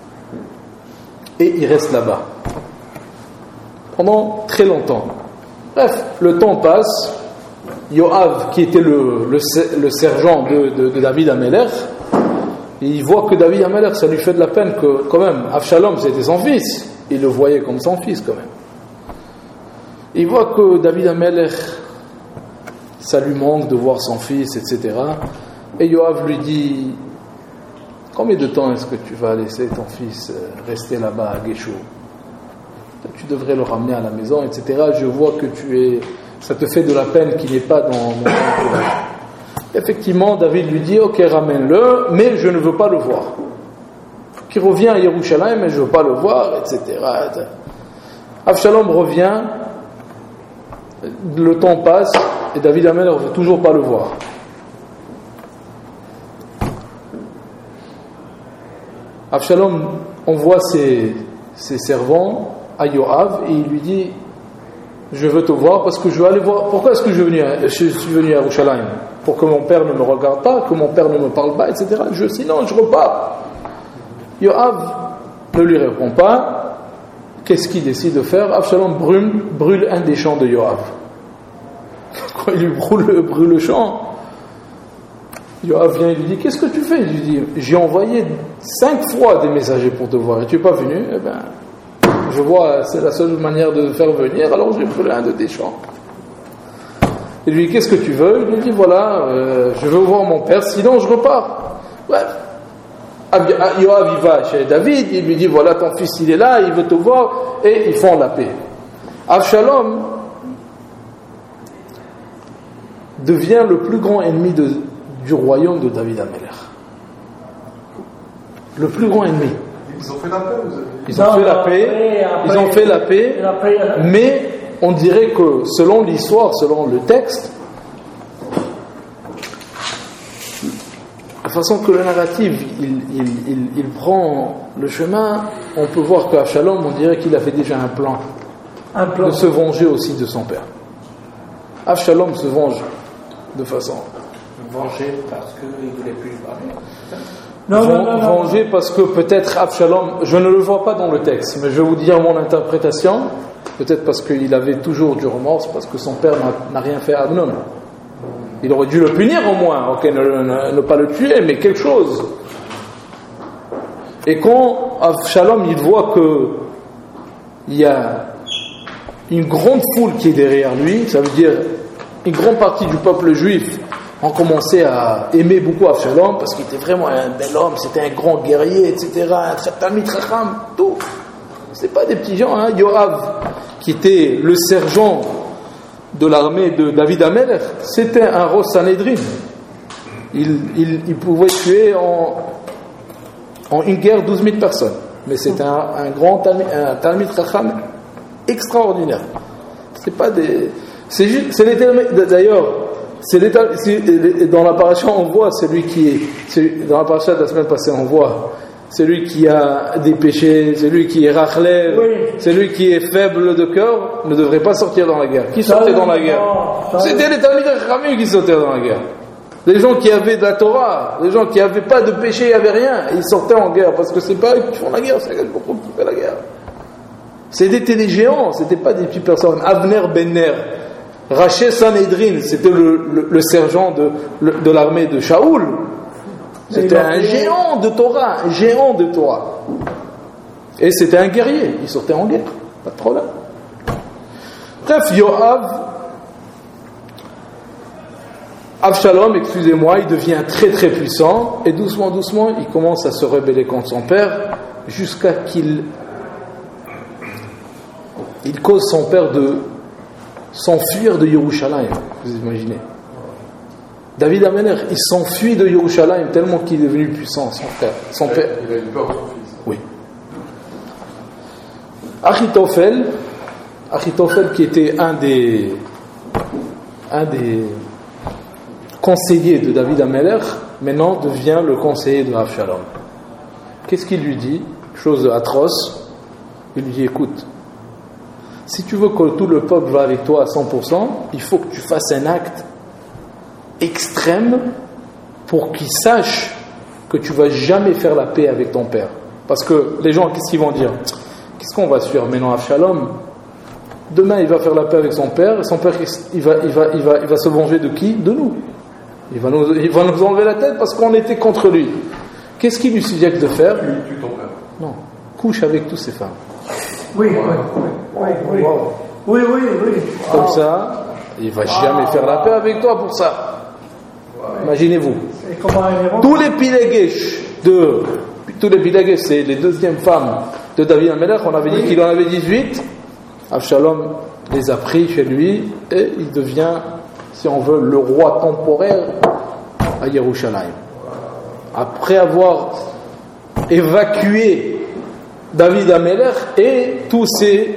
et il reste là-bas pendant très longtemps. Bref, le temps passe. Yoav, qui était le, le, le sergent de, de, de David Amelech, il voit que David Amelech, ça lui fait de la peine que, quand même, Avshalom, c'était son fils. Il le voyait comme son fils, quand même. Il voit que David Amelech, ça lui manque de voir son fils, et cetera. Et Yoav lui dit, combien de temps est-ce que tu vas laisser ton fils rester là-bas à Geshur? Tu devrais le ramener à la maison, et cetera. Je vois que tu es, ça te fait de la peine qu'il n'est pas dans mon entourage. Effectivement, David lui dit, ok, ramène-le, mais je ne veux pas le voir. Qu'il revient à Yerushalayim, mais je ne veux pas le voir, et cetera. Avshalom revient, le temps passe, et David Amelech ne veut toujours pas le voir. Avshalom envoie ses, ses servants à Yoav et il lui dit, je veux te voir parce que je veux aller voir. Pourquoi est-ce que je, venu à, je suis venu à Yerushalayim? Pour que mon père ne me regarde pas, que mon père ne me parle pas, et cetera. Je, sinon, je repars. Yoav ne lui répond pas. Qu'est-ce qu'il décide de faire? Avshalom brûle, brûle un des champs de Yoav. Quand il lui brûle, brûle le champ, Yoav vient et lui dit, qu'est-ce que tu fais? Il lui dit, j'ai envoyé cinq fois des messagers pour te voir et tu n'es pas venu. Eh ben, je vois, c'est la seule manière de te faire venir, alors j'ai brûlé un de tes champs. Il lui dit, qu'est-ce que tu veux? Il lui dit, voilà, euh, je veux voir mon père, sinon je repars. Bref. Yoav il va chez David, il lui dit, voilà, ton fils il est là, il veut te voir, et ils font la paix. Avshalom devient le plus grand ennemi de, du royaume de David Amelech. Le plus grand ennemi. Ils ont fait la paix, vous avez dit? Ils ont fait la paix, ils ont fait la paix, mais on dirait que selon l'histoire, selon le texte, la façon que le narratif il, il, il, il prend le chemin, on peut voir qu'Avshalom, on dirait qu'il avait déjà un plan, un plan de se venger aussi de son père. Avshalom se venge de façon Venger parce qu'il ne voulait plus lui parler. Non, non, non, non. Venger parce que peut-être Absalom, je ne le vois pas dans le texte, mais je vais vous dire mon interprétation. Peut-être parce qu'il avait toujours du remords, parce que son père n'a, n'a rien fait à Amnon. Il aurait dû le punir au moins, ok, ne, ne, ne pas le tuer, mais quelque chose. Et quand Absalom il voit que il y a une grande foule qui est derrière lui, ça veut dire une grande partie du peuple juif ont commencé à aimer beaucoup Absalom parce qu'il était vraiment un bel homme, c'était un grand guerrier, et cetera. Un très talmid chacham, tout. C'est pas des petits gens, hein. Yoav, qui était le sergent de l'armée de David Amelech, c'était un Rosh Sanhedrin. Il, il, il pouvait tuer en, en une guerre douze mille personnes. Mais c'était un, un grand talmid, un talmid chacham extraordinaire. C'est pas des. C'est juste. C'est les, d'ailleurs, c'est les, c'est, dans la paracha, on voit celui qui est. Celui, dans la paracha de la semaine passée, on voit celui qui a des péchés, celui qui est rachlev, oui. Celui qui est faible de cœur, ne devrait pas sortir dans la guerre. Qui sortait dans la guerre? C'était les talmidim chachamim qui sortaient dans la guerre. Les gens qui avaient de la Torah, les gens qui n'avaient pas de péché, il n'y avait rien, ils sortaient en guerre parce que c'est pas eux qui font la guerre, c'est eux qui font la guerre. C'était des géants, c'était pas des petites personnes. Avner Benner, Raché Sanhedrin, c'était le, le, le sergent de, le, de l'armée de Shaoul. C'était un géant de Torah, un géant de Torah. Et c'était un guerrier, il sortait en guerre, pas de problème. Bref, Yoav, Absalom, excusez-moi, il devient très très puissant, et doucement, doucement, il commence à se rebeller contre son père, jusqu'à qu'il il cause son père de s'enfuir de Yerushalayim, vous imaginez. David Amelech, il s'enfuit de Yerushalayim tellement qu'il est devenu puissant, son frère, son père. Il a eu peur de son fils. Oui. Achitophel, Achitophel qui était un des, un des conseillers de David Amelech, maintenant devient le conseiller de Absalom. Qu'est-ce qu'il lui dit? Chose atroce. Il lui dit, écoute, si tu veux que tout le peuple va avec toi à cent pour cent, il faut que tu fasses un acte extrême pour qu'il sache que tu vas jamais faire la paix avec ton père. Parce que les gens, qu'est-ce qu'ils vont dire? Qu'est-ce qu'on va se faire maintenant à Absalom? Demain, il va faire la paix avec son père, et son père, il va, il va, il va, il va se venger de qui? De nous. Il va nous, il va nous enlever la tête parce qu'on était contre lui. Qu'est-ce qu'il lui suggère de faire? Tu ton père. Non, couche avec toutes ces femmes. Oui, oui, oui, oui, wow. oui, oui, oui. Comme ça, il va jamais faire la paix avec toi pour ça. Imaginez-vous. Tous les Pilegesh de, tous les Pilegesh, c'est les deuxièmes femmes de David Amelech. On avait dit qu'il en avait dix-huit. Absalom les a pris chez lui et il devient, si on veut, le roi temporaire à Yerushalayim. Après avoir évacué David Amelech et tous ces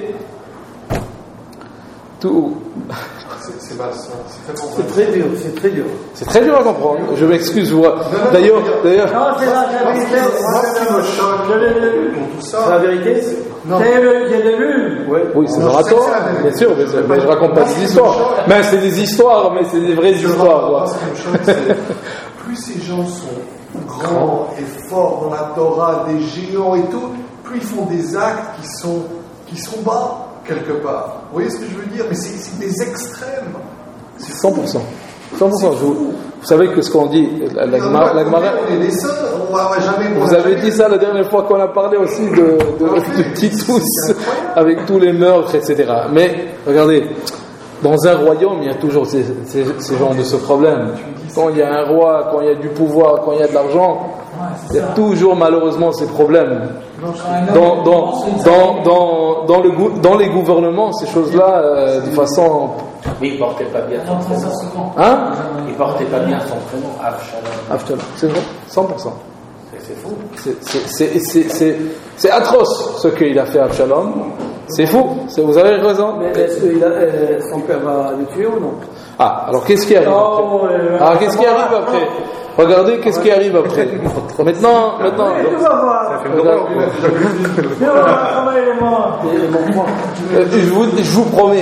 tout c'est, c'est, c'est très dur, c'est très dur. C'est très dur à comprendre. Je m'excuse, vous. D'ailleurs, d'ailleurs. Non, c'est la vérité. Moi, ce qui me choque, je l'ai lu. C'est la vérité. Non. C'est le, je l'ai lu. Oui, oui, c'est dans la Torah, bien sûr, mais, mais je raconte pas des histoires. Mais c'est des histoires, mais c'est des vraies histoires. Moi, ce qui me choque, c'est plus ces gens sont grands et forts dans la Torah, des géants et tout, plus ils font des actes qui sont qui sont bas quelque part. Vous voyez ce que je veux dire? Mais c'est, c'est des extrêmes. C'est cent pour cent. cent pour cent. Je vous, vous savez que ce qu'on dit, la, la, la, la Gemara. On est les seuls, on va jamais. Vous avez dit ça la dernière fois qu'on a parlé aussi de, de, de Titus, avec tous les meurtres, et cetera. Mais regardez, dans un royaume, il y a toujours ces, ces, ces genres de ce problème. Quand il y a un roi, quand il y a du pouvoir, quand il y a de l'argent, il y a toujours malheureusement ces problèmes. Dans, dans, dans, dans, dans, le, dans les gouvernements, ces choses-là, euh, de façon. Mais il ne portait pas bien son prénom. Hein? Il ne portait pas bien son prénom, Absalom. Absalom, c'est vrai, cent pour cent. C'est, c'est fou. C'est, c'est, c'est, c'est, c'est atroce ce qu'il a fait à Absalom. C'est fou, c'est, vous avez raison. Mais est-ce que euh, son père va le tuer ou non? Ah, alors qu'est-ce qui arrive après? Oh, euh, Alors qu'est-ce qui arrive après? Regardez qu'est-ce qui arrive après. Maintenant, maintenant. Tu vas voir. Tu vas voir comment il est mort. Je vous, je vous promets,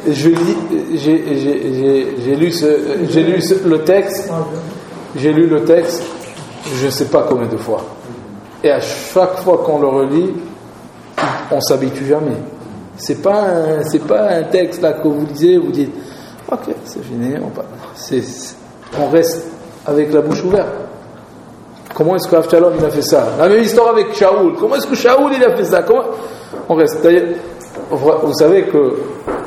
je lis, j'ai, j'ai, j'ai, j'ai lu, ce, j'ai lu ce, le texte, j'ai lu le texte, je ne sais pas combien de fois. Et à chaque fois qu'on le relit, on s'habitue jamais. C'est pas un, c'est pas un texte là que vous lisez, vous dites, ok, c'est fini, on, c'est, c'est, on reste avec la bouche ouverte. Comment est-ce qu'Avshalom il a fait ça? La même histoire avec Shaoul. Comment est-ce que Shaoul il a fait ça? Comment... On reste. D'ailleurs, vous savez que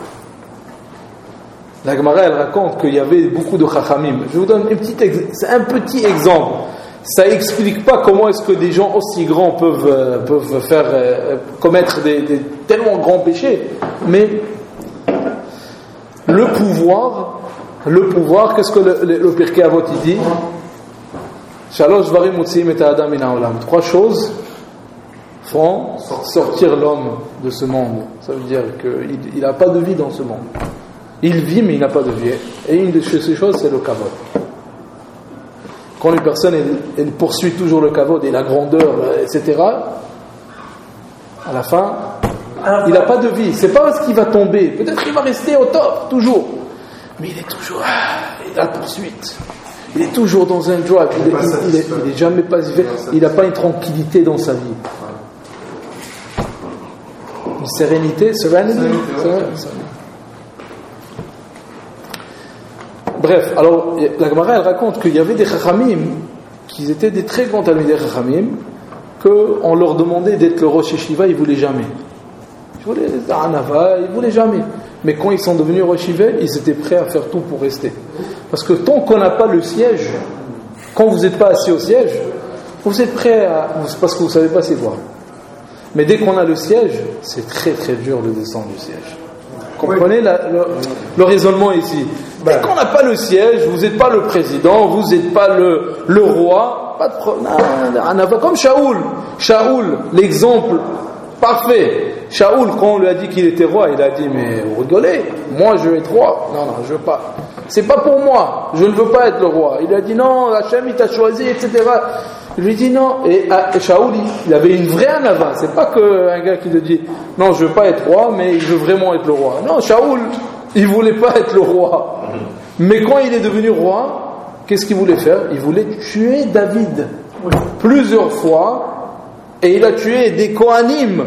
la Gemara elle raconte qu'il y avait beaucoup de chachamim. Je vous donne un petit, ex... c'est un petit exemple. Ça explique pas comment est-ce que des gens aussi grands peuvent euh, peuvent faire euh, commettre des, des tellement grands péchés. Mais le pouvoir, le pouvoir, qu'est-ce que le, le, le Pirkei Avot il dit? Shalosh dvarim motziim et ha'adam min ha'olam. Trois choses font sortir l'homme de ce monde. Ça veut dire qu'il n'a pas de vie dans ce monde. Il vit mais il n'a pas de vie. Et une de ces choses c'est le kavod. Quand une personne elle, elle poursuit toujours le kavod et la grandeur, et cetera, à la fin, il n'a pas de vie. C'est pas parce qu'il va tomber. Peut-être qu'il va rester au top, toujours. Mais il est toujours... Il a la poursuite. Il est toujours dans un drive. Il n'est jamais passif. Il n'a pas une tranquillité dans sa vie. Une sérénité, sérénité. Bref, alors la Gemara elle raconte qu'il y avait des chachamim qui étaient des très grands talmidei chachamim, qu'on leur demandait d'être le Rosh Yeshiva, ils ne voulaient jamais. Ils voulaient Anava, ils ne voulaient jamais. Mais quand ils sont devenus Rosh Yeshiva, ils étaient prêts à faire tout pour rester. Parce que tant qu'on n'a pas le siège, quand vous n'êtes pas assis au siège, vous êtes prêts à... parce que vous ne savez pas c'est quoi. Mais dès qu'on a le siège, c'est très très dur de descendre du siège. Comprenez la, le, le raisonnement ici. Dès qu'on n'a pas le siège, vous n'êtes pas le président, vous n'êtes pas le, le roi, pas de problème. Comme Shaoul. Shaoul, l'exemple parfait. Shaoul, quand on lui a dit qu'il était roi, il a dit, mais vous rigolez, moi je vais être roi. Non, non, je veux pas. C'est pas pour moi, je ne veux pas être le roi. Il a dit, non, Hachem il t'a choisi, et cetera. Je lui ai dit non. Et, et Shaoul, il avait une vraie anava. C'est pas qu'un gars qui te dit, non, je veux pas être roi, mais il veut vraiment être le roi. Non, Shaoul, il voulait pas être le roi. Mais quand il est devenu roi, qu'est-ce qu'il voulait faire? Il voulait tuer David plusieurs fois, et il a tué des Kohanim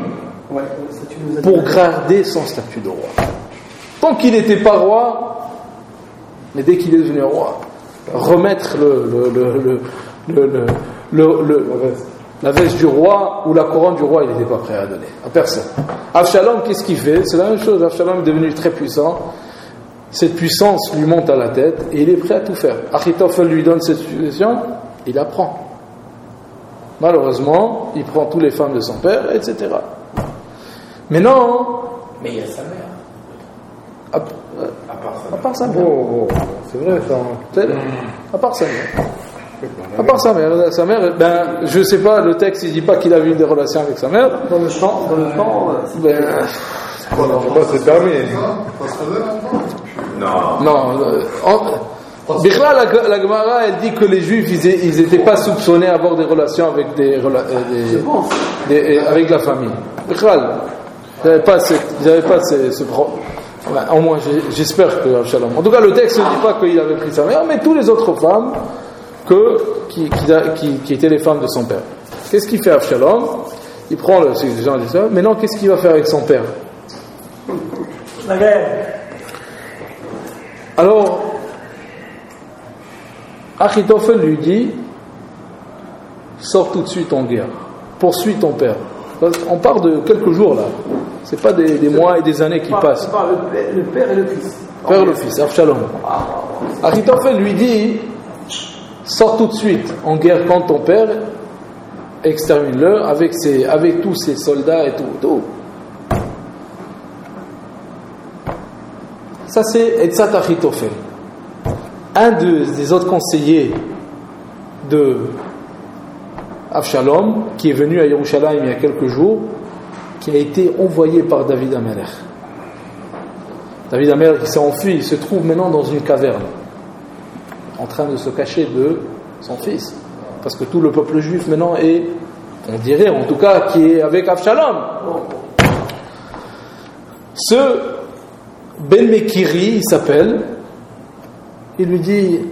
pour garder son statut de roi. Tant qu'il n'était pas roi, mais dès qu'il est devenu roi, remettre le, le, le, le, le, le, le, le la veste du roi ou la couronne du roi, il n'était pas prêt à donner à personne. Avshalom, qu'est-ce qu'il fait? C'est la même chose. Avshalom est devenu très puissant. Cette puissance lui monte à la tête et il est prêt à tout faire. Achitophel lui donne cette situation, il apprend. Malheureusement, il prend toutes les femmes de son père, et cetera. Mais non. Mais il y a sa mère. À, à, part, à part sa mère. Oh, oh, c'est vrai ça. C'est, à part sa mère. À part sa mère. Sa mère, ben, je sais pas, le texte il dit pas qu'il a eu des relations avec sa mère. Dans le champ, dans le temps. Ben, bon, je sais pas, c'est terminé. Non. Non. Euh, en, Bichla, la, la Gemara, elle dit que les Juifs, ils n'étaient pas soupçonnés d'avoir des relations avec des, des, des, des avec la famille. Bichla, ils n'avaient pas ce, ils n'avaient pas ce, ce problème. Enfin, au moins, j'espère que Avshalom. En tout cas, le texte ne dit pas qu'il avait pris sa mère, mais toutes les autres femmes que, qui, qui, qui, qui étaient les femmes de son père. Qu'est-ce qu'il fait Avshalom? Il prend le. Les gens disent ça. Maintenant, qu'est-ce qu'il va faire avec son père? La guerre. Alors, Achitophel lui dit, sors tout de suite en guerre, poursuis ton père. On parle de quelques jours là, c'est pas des, des mois et des années qui passent. On parle le père et le fils. Le père et le fils, Avshalom. Achitophel lui dit, sors tout de suite en guerre contre ton père, extermine-le avec, ses, avec tous ses soldats et tout. tout. Ça c'est Etzat Achitophel. Un de, des autres conseillers de Avshalom, qui est venu à Yerushalayim il y a quelques jours, qui a été envoyé par David Amelech. David Amelech qui s'est enfui, il se trouve maintenant dans une caverne, en train de se cacher de son fils. Parce que tout le peuple juif maintenant est, on dirait en tout cas, qui est avec Avshalom. Ce Ben Mekiri, il s'appelle, il lui dit,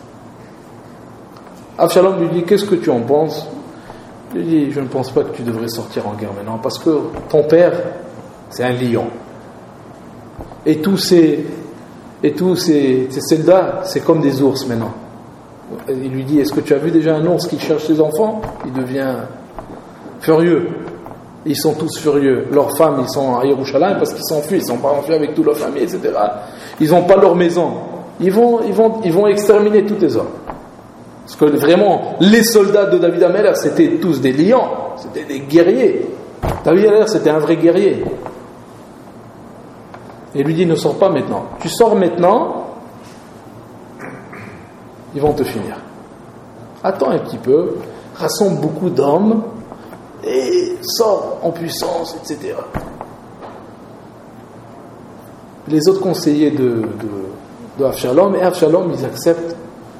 Avshalom lui dit, qu'est-ce que tu en penses? Il lui dit, je ne pense pas que tu devrais sortir en guerre maintenant, parce que ton père, c'est un lion. Et tous ces, et tous ces, ces soldats, c'est comme des ours maintenant. Il lui dit, est-ce que tu as vu déjà un ours qui cherche ses enfants? Il devient furieux. Ils sont tous furieux. Leurs femmes, ils sont à Yerushalayim parce qu'ils s'enfuient. Ils ne sont pas enfuis avec toute leur famille, et cetera. Ils n'ont pas leur maison. Ils vont, ils vont, ils vont exterminer tous les hommes. Parce que vraiment, les soldats de David Ameller, c'était tous des lions. C'était des guerriers. David Ameller, c'était un vrai guerrier. Et lui dit, ne sors pas maintenant. Tu sors maintenant, ils vont te finir. Attends un petit peu, rassemble beaucoup d'hommes, et sort en puissance, et cetera. Les autres conseillers de, de, de Avshalom, et Avshalom, ils acceptent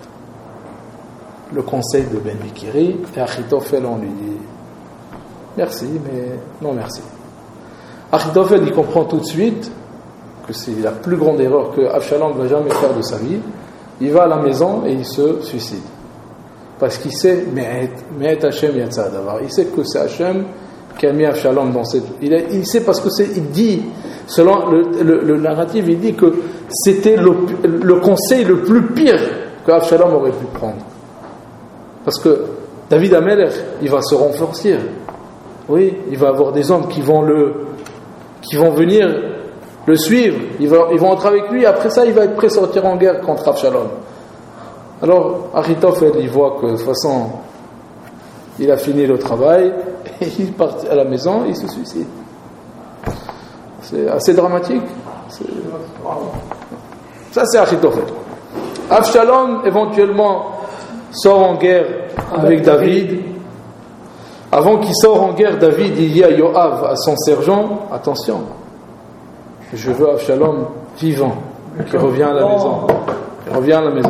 le conseil de Ben Mekiri, et Achitophel, on lui dit merci, mais non merci. Achitophel, il comprend tout de suite que c'est la plus grande erreur que Avshalom ne va jamais faire de sa vie. Il va à la maison et il se suicide. Parce qu'il sait, mais Hachem Yatzad. Il sait que c'est Hachem qui a mis Avshalom dans cette. Il, a, il sait parce que c'est. Il dit, selon le, le, le narratif, il dit que c'était le, le conseil le plus pire que Avshalom aurait pu prendre. Parce que David Ameller, il va se renforcer. Oui, il va avoir des hommes qui vont le, qui vont venir le suivre. Ils vont, ils vont entrer avec lui. Après ça, il va être prêt à sortir en guerre contre Avshalom. Alors, Achitophel, il voit que de toute façon, il a fini le travail, et il part à la maison, et il se suicide. C'est assez dramatique. C'est... Ça, c'est Achitophel. Avshalom, éventuellement, sort en guerre avec David. Avant qu'il sorte en guerre, David, il dit à Yoav, à son sergent, attention, je veux Avshalom vivant, qui revient à la maison. Il revient à la maison.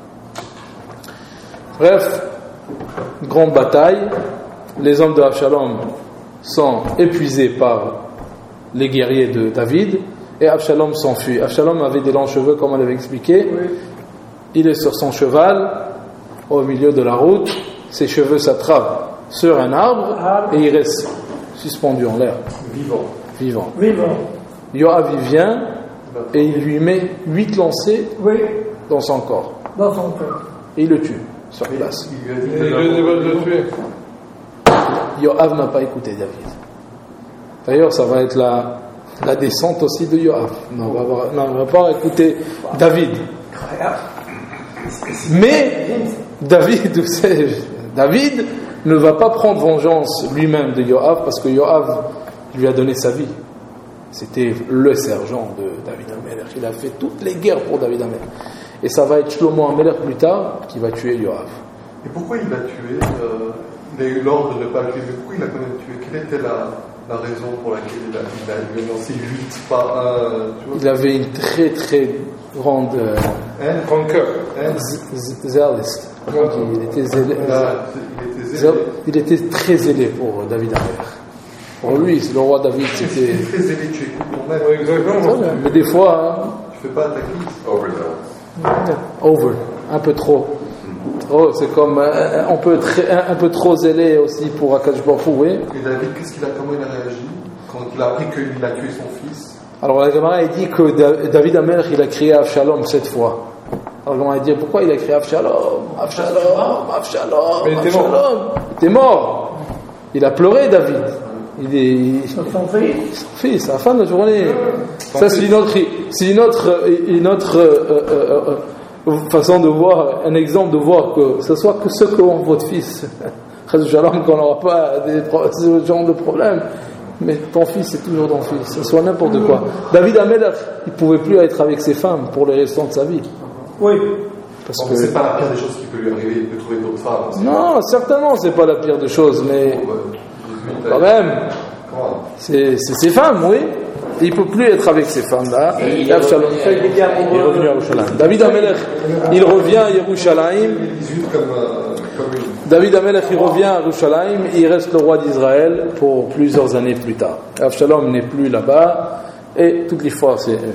Bref, grande bataille. Les hommes de Avshalom sont épuisés par les guerriers de David et Avshalom s'enfuit. Avshalom avait des longs cheveux, comme on l'avait expliqué. Il est sur son cheval au milieu de la route. Ses cheveux s'attrapent sur un arbre et il reste suspendu en l'air. Vivant. Vivant. Vivant. Yoav il vient et il lui met huit lancers Oui, dans son corps. dans son cœur. Et il le tue sur place. Il lui a dit Et ils veulent le tuer. Yoav n'a pas écouté David. D'ailleurs, ça va être la, la descente aussi de Yoav. Non, on va, avoir, non, on va pas écouter David. Mais David, vous savez, David ne va pas prendre vengeance lui-même de Yoav parce que Yoav lui a donné sa vie. C'était le sergent de David Ameller. Il a fait toutes les guerres pour David Ameller. Et ça va être Shlomo Ameller plus tard qui va tuer Yoav. Et pourquoi il l'a tué euh, Il a eu l'ordre de ne pas le tuer, mais pourquoi il l'a quand même tué? Quelle était la, la raison pour laquelle il a, il a, il a lancé huit par un tu vois? Il avait une très très grande euh, Hein Rancœur. Hein zéliste. Il était zélé, Ah, il était zélé. il était très zélé pour David Ameller. Pour lui, le roi David, Si c'était. tu es très zélé, tu écoutes ton maître. Oui, exactement. Mais des fois, hein, Tu fais pas attaquer. Overdose. over, un peu trop. Trop, c'est comme euh, on peut être un, un peu trop zélé aussi pour Akadosh Baruch Hu, oui. Et David, qu'est-ce qu'il a, comment il a réagi quand il a appris qu'il a tué son fils? Alors la Gemara il dit que Da- David Ameller il a crié Avshalom sept fois. Alors la Gemara dit pourquoi il a crié Avshalom, Avshalom, Avshalom, Mais il était mort. Avshalom. Il était mort. Il a pleuré David. Il est il- Son fils. son fils à la fin de la journée. Ça c'est une autre, c'est une autre, une autre euh, euh, euh, façon de voir, un exemple de voir que ce soit que ce que ont votre fils. Shalom qu'on n'aura pas des pro- ce genre de problème. Mais ton fils, c'est toujours ton fils. Ce soit n'importe quoi. David Ameller, il ne pouvait plus être avec ses femmes pour les restants de sa vie. Oui. Parce Bon, que... c'est pas la pire des choses qui peut lui arriver, il peut trouver d'autres femmes aussi. Non, certainement, c'est pas la pire des choses, mais Bon, bah, Jésus, quand t'as- même, Comment c'est, c'est ses femmes, oui. Il ne peut plus être avec ces femmes-là. Et il Et Avshalom, est revenu- il est revenu à Yerushalayim. David Ameller, il revient à Yerushalayim. dix-huit comme, euh, comme une. David Ameller, il revient à Yerushalayim. Il reste le roi d'Israël pour plusieurs années plus tard. Avshalom n'est plus là-bas. Et toutes les fois, c'est,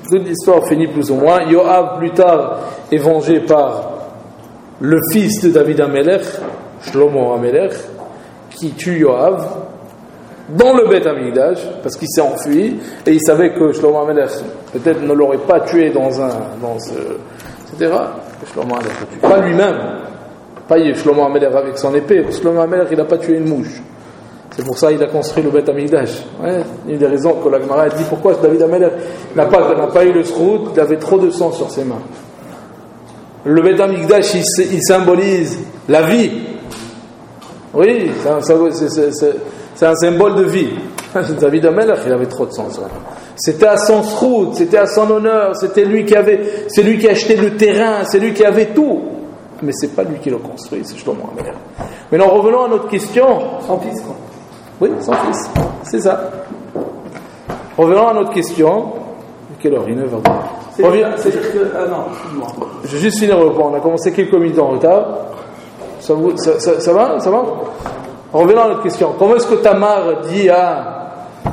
toute l'histoire finit plus ou moins. Yoav plus tard est vengé par le fils de David Amelech, Shlomo Amelech, qui tue Yoav dans le Beth Amikdash, parce qu'il s'est enfui, et il savait que Shlomo Amelech peut-être ne l'aurait pas tué dans un, dans ce, et cetera. Shlomo Amelech le tue. Pas lui-même, pas Shlomo Amelech avec son épée, parce que Shlomo Amelech il n'a pas tué une mouche. C'est pour ça qu'il a construit le Beth Amikdash. Ouais, une des raisons que la Gemara a dit pourquoi David Amelech n'a pas, n'a pas eu le srout, il avait trop de sang sur ses mains. Le Beth Amikdash il, il symbolise la vie. Oui, c'est un, c'est, c'est, c'est, c'est un symbole de vie. David Amelech, il avait trop de sang. C'était à son srout, c'était à son honneur, c'était lui qui avait, c'est lui qui a acheté le terrain, c'est lui qui avait tout. Mais c'est pas lui qui l'a construit, c'est Shlomo Amelech. Maintenant, revenons à notre question. Son fils, quoi. Oui, son fils, c'est ça. Revenons à notre question. Quelle heure? Une heure. Reviens. C'est-à-dire que. Ah non, excuse-moi. Je vais juste finir le point. On a commencé quelques minutes en retard. Ça, vous, ça, ça, ça va? Ça va? Revenons à notre question. Comment est-ce que Tamar dit à,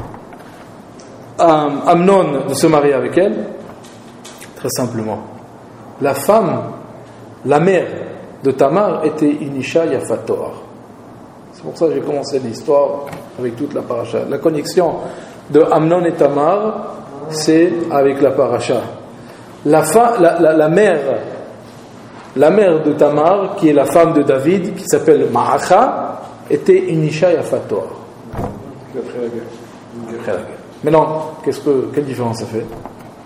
à Amnon de se marier avec elle? Très simplement. La femme, la mère de Tamar était une Isha Yafat Torah. C'est pour ça que j'ai commencé l'histoire avec toute la paracha. La connexion de Amnon et Tamar, c'est avec la paracha. La, fa, la, la, la mère, la mère de Tamar, qui est la femme de David, qui s'appelle Ma'acha, était une Isha Yafat Torah. Après la guerre. Après la guerre. Maintenant, qu'est-ce que, quelle différence ça fait?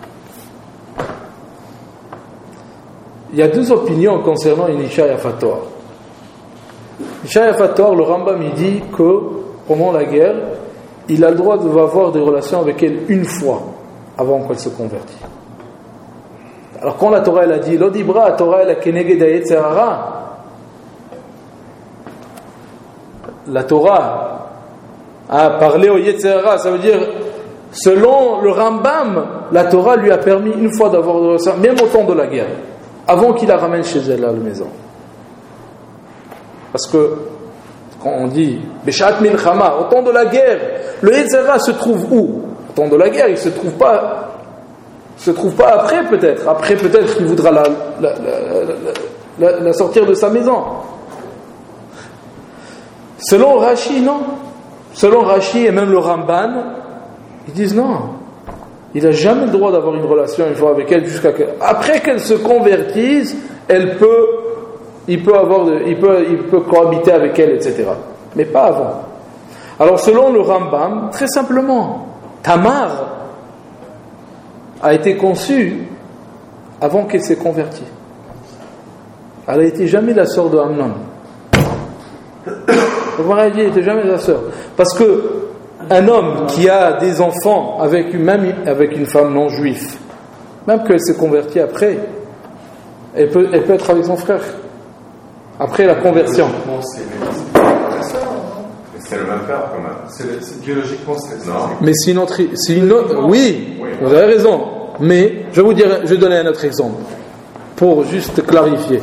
Il y a deux opinions concernant une Isha Yafat Torah. Isha Yafat Torah, le Rambam il dit que pendant la guerre, il a le droit d'avoir des relations avec elle une fois avant qu'elle se convertisse. Alors quand la Torah elle a dit l'odibra Torah elle a keneged ha'yetzer hara, la Torah a parlé au yetzer hara, ça veut dire selon le Rambam, la Torah lui a permis une fois d'avoir des relations, même au temps de la guerre, avant qu'il la ramène chez elle à la maison. Parce que quand on dit Beshat Milchama, au temps de la guerre, le yetzer hara se trouve où? Au temps de la guerre, il ne se trouve pas se trouve pas après peut-être. Après peut-être qu'il voudra la, la, la, la, la sortir de sa maison. Selon Rashi, non. Selon Rashi et même le Ramban, ils disent non. Il n'a jamais le droit d'avoir une relation une fois avec elle jusqu'à que, après qu'elle se convertisse, elle peut, il peut avoir, de, il peut, il peut cohabiter avec elle, et cetera. Mais pas avant. Alors selon le Rambam, très simplement, Tamar a été conçue avant qu'elle s'est convertie. Elle n'a été jamais la sœur de Amnon. Elle n'était jamais la sœur. Parce que un homme qui a des enfants avec une, même avec une femme non juive, même qu'elle s'est convertie après, elle peut, elle peut être avec son frère. Après la conversion. C'est le même père quand même. C'est, c'est, biologiquement, c'est non. Mais c'est une autre, c'est une autre, oui, oui, vous avez raison. Mais je vais vous dire, je vais donner un autre exemple pour juste clarifier.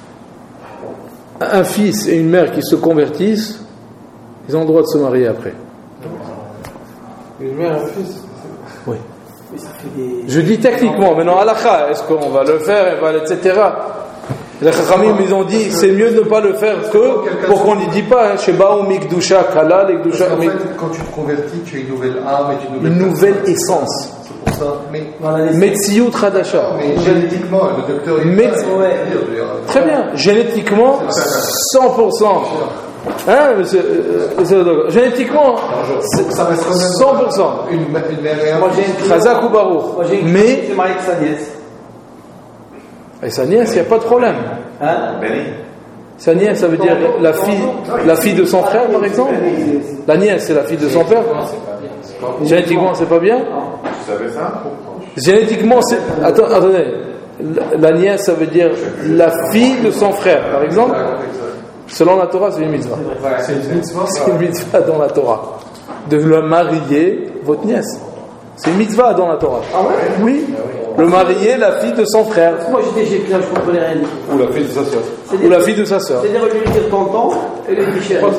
Un fils et une mère qui se convertissent, ils ont le droit de se marier après. Une mère et un fils. Oui. Je dis techniquement, maintenant halakha, est-ce qu'on va le faire, et cetera. Les Chachamim, ils ont dit c'est mieux de ne pas le faire que pour qu'on ne dit pas Sheba ou Mikdusha Kala, Mikdusha. En fait, quand tu te convertis, tu as une nouvelle âme et une nouvelle, une nouvelle essence. C'est pour ça. Mais Metziut Radasha. Mais génétiquement, le docteur. Met... Ouais. Très bien. Génétiquement, cent pour cent. Hein, monsieur, monsieur le docteur. Génétiquement, ça reste cent pour cent. Une, une mère et un Moi, j'ai une Chazak ou Baruch. Mais. C'est marié avec sa nièce. Et sa nièce, il n'y a pas de problème. Hein? Sa nièce, ça veut dire la fille, la fille de son frère, par exemple. La nièce, c'est la fille de son père. Génétiquement, c'est pas bien. Vous savez ça? Génétiquement, c'est. Attends, attendez. La nièce, ça veut dire la fille de son frère, par exemple. Selon la Torah, c'est une mitzvah. C'est une mitzvah. C'est une mitzvah dans la Torah. De le marier votre nièce. C'est une mitzvah dans la Torah. Ah ouais? Oui. Le marier la fille de son frère. Moi j'étais chez Pierre, je comprenais rien. Ou la fille de sa soeur. Ou la fille de sa soeur. C'est-à-dire lui dire tonton et lui dire chérie.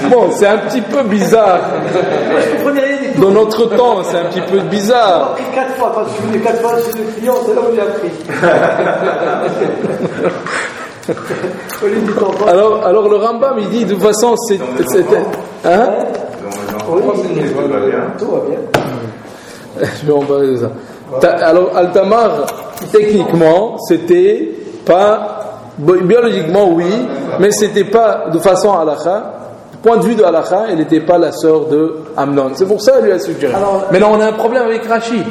Juridiquement, c'est un petit peu bizarre. Je comprenais rien du tout. Dans notre temps, c'est un petit peu On bizarre. a pris quatre fois. Quand je suis venu quatre fois chez le client, c'est là où j'ai appris. Au lieu du temps. Alors, alors le Rambam, il dit de toute façon, c'est, c'est, hein? Oui, tout va bien. Tout va bien. Je vais en parler de ça. Ta- Alors, Altamar, techniquement, c'était pas, biologiquement, oui, mais c'était pas de façon halakha. Du point de vue de halakha, elle n'était pas la sœur de Amnon. C'est pour ça qu'elle lui a suggéré. Alors, mais là, on a un problème avec Rachid.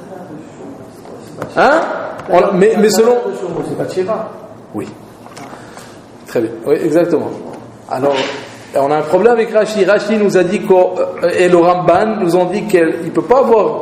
Hein? On- mais, mais selon. C'est pas Tchéva. Oui. Très bien. Oui, exactement. Alors, on a un problème avec Rachid. Rachid nous a dit qu'au, et le Ramban nous ont dit qu'il ne peut pas avoir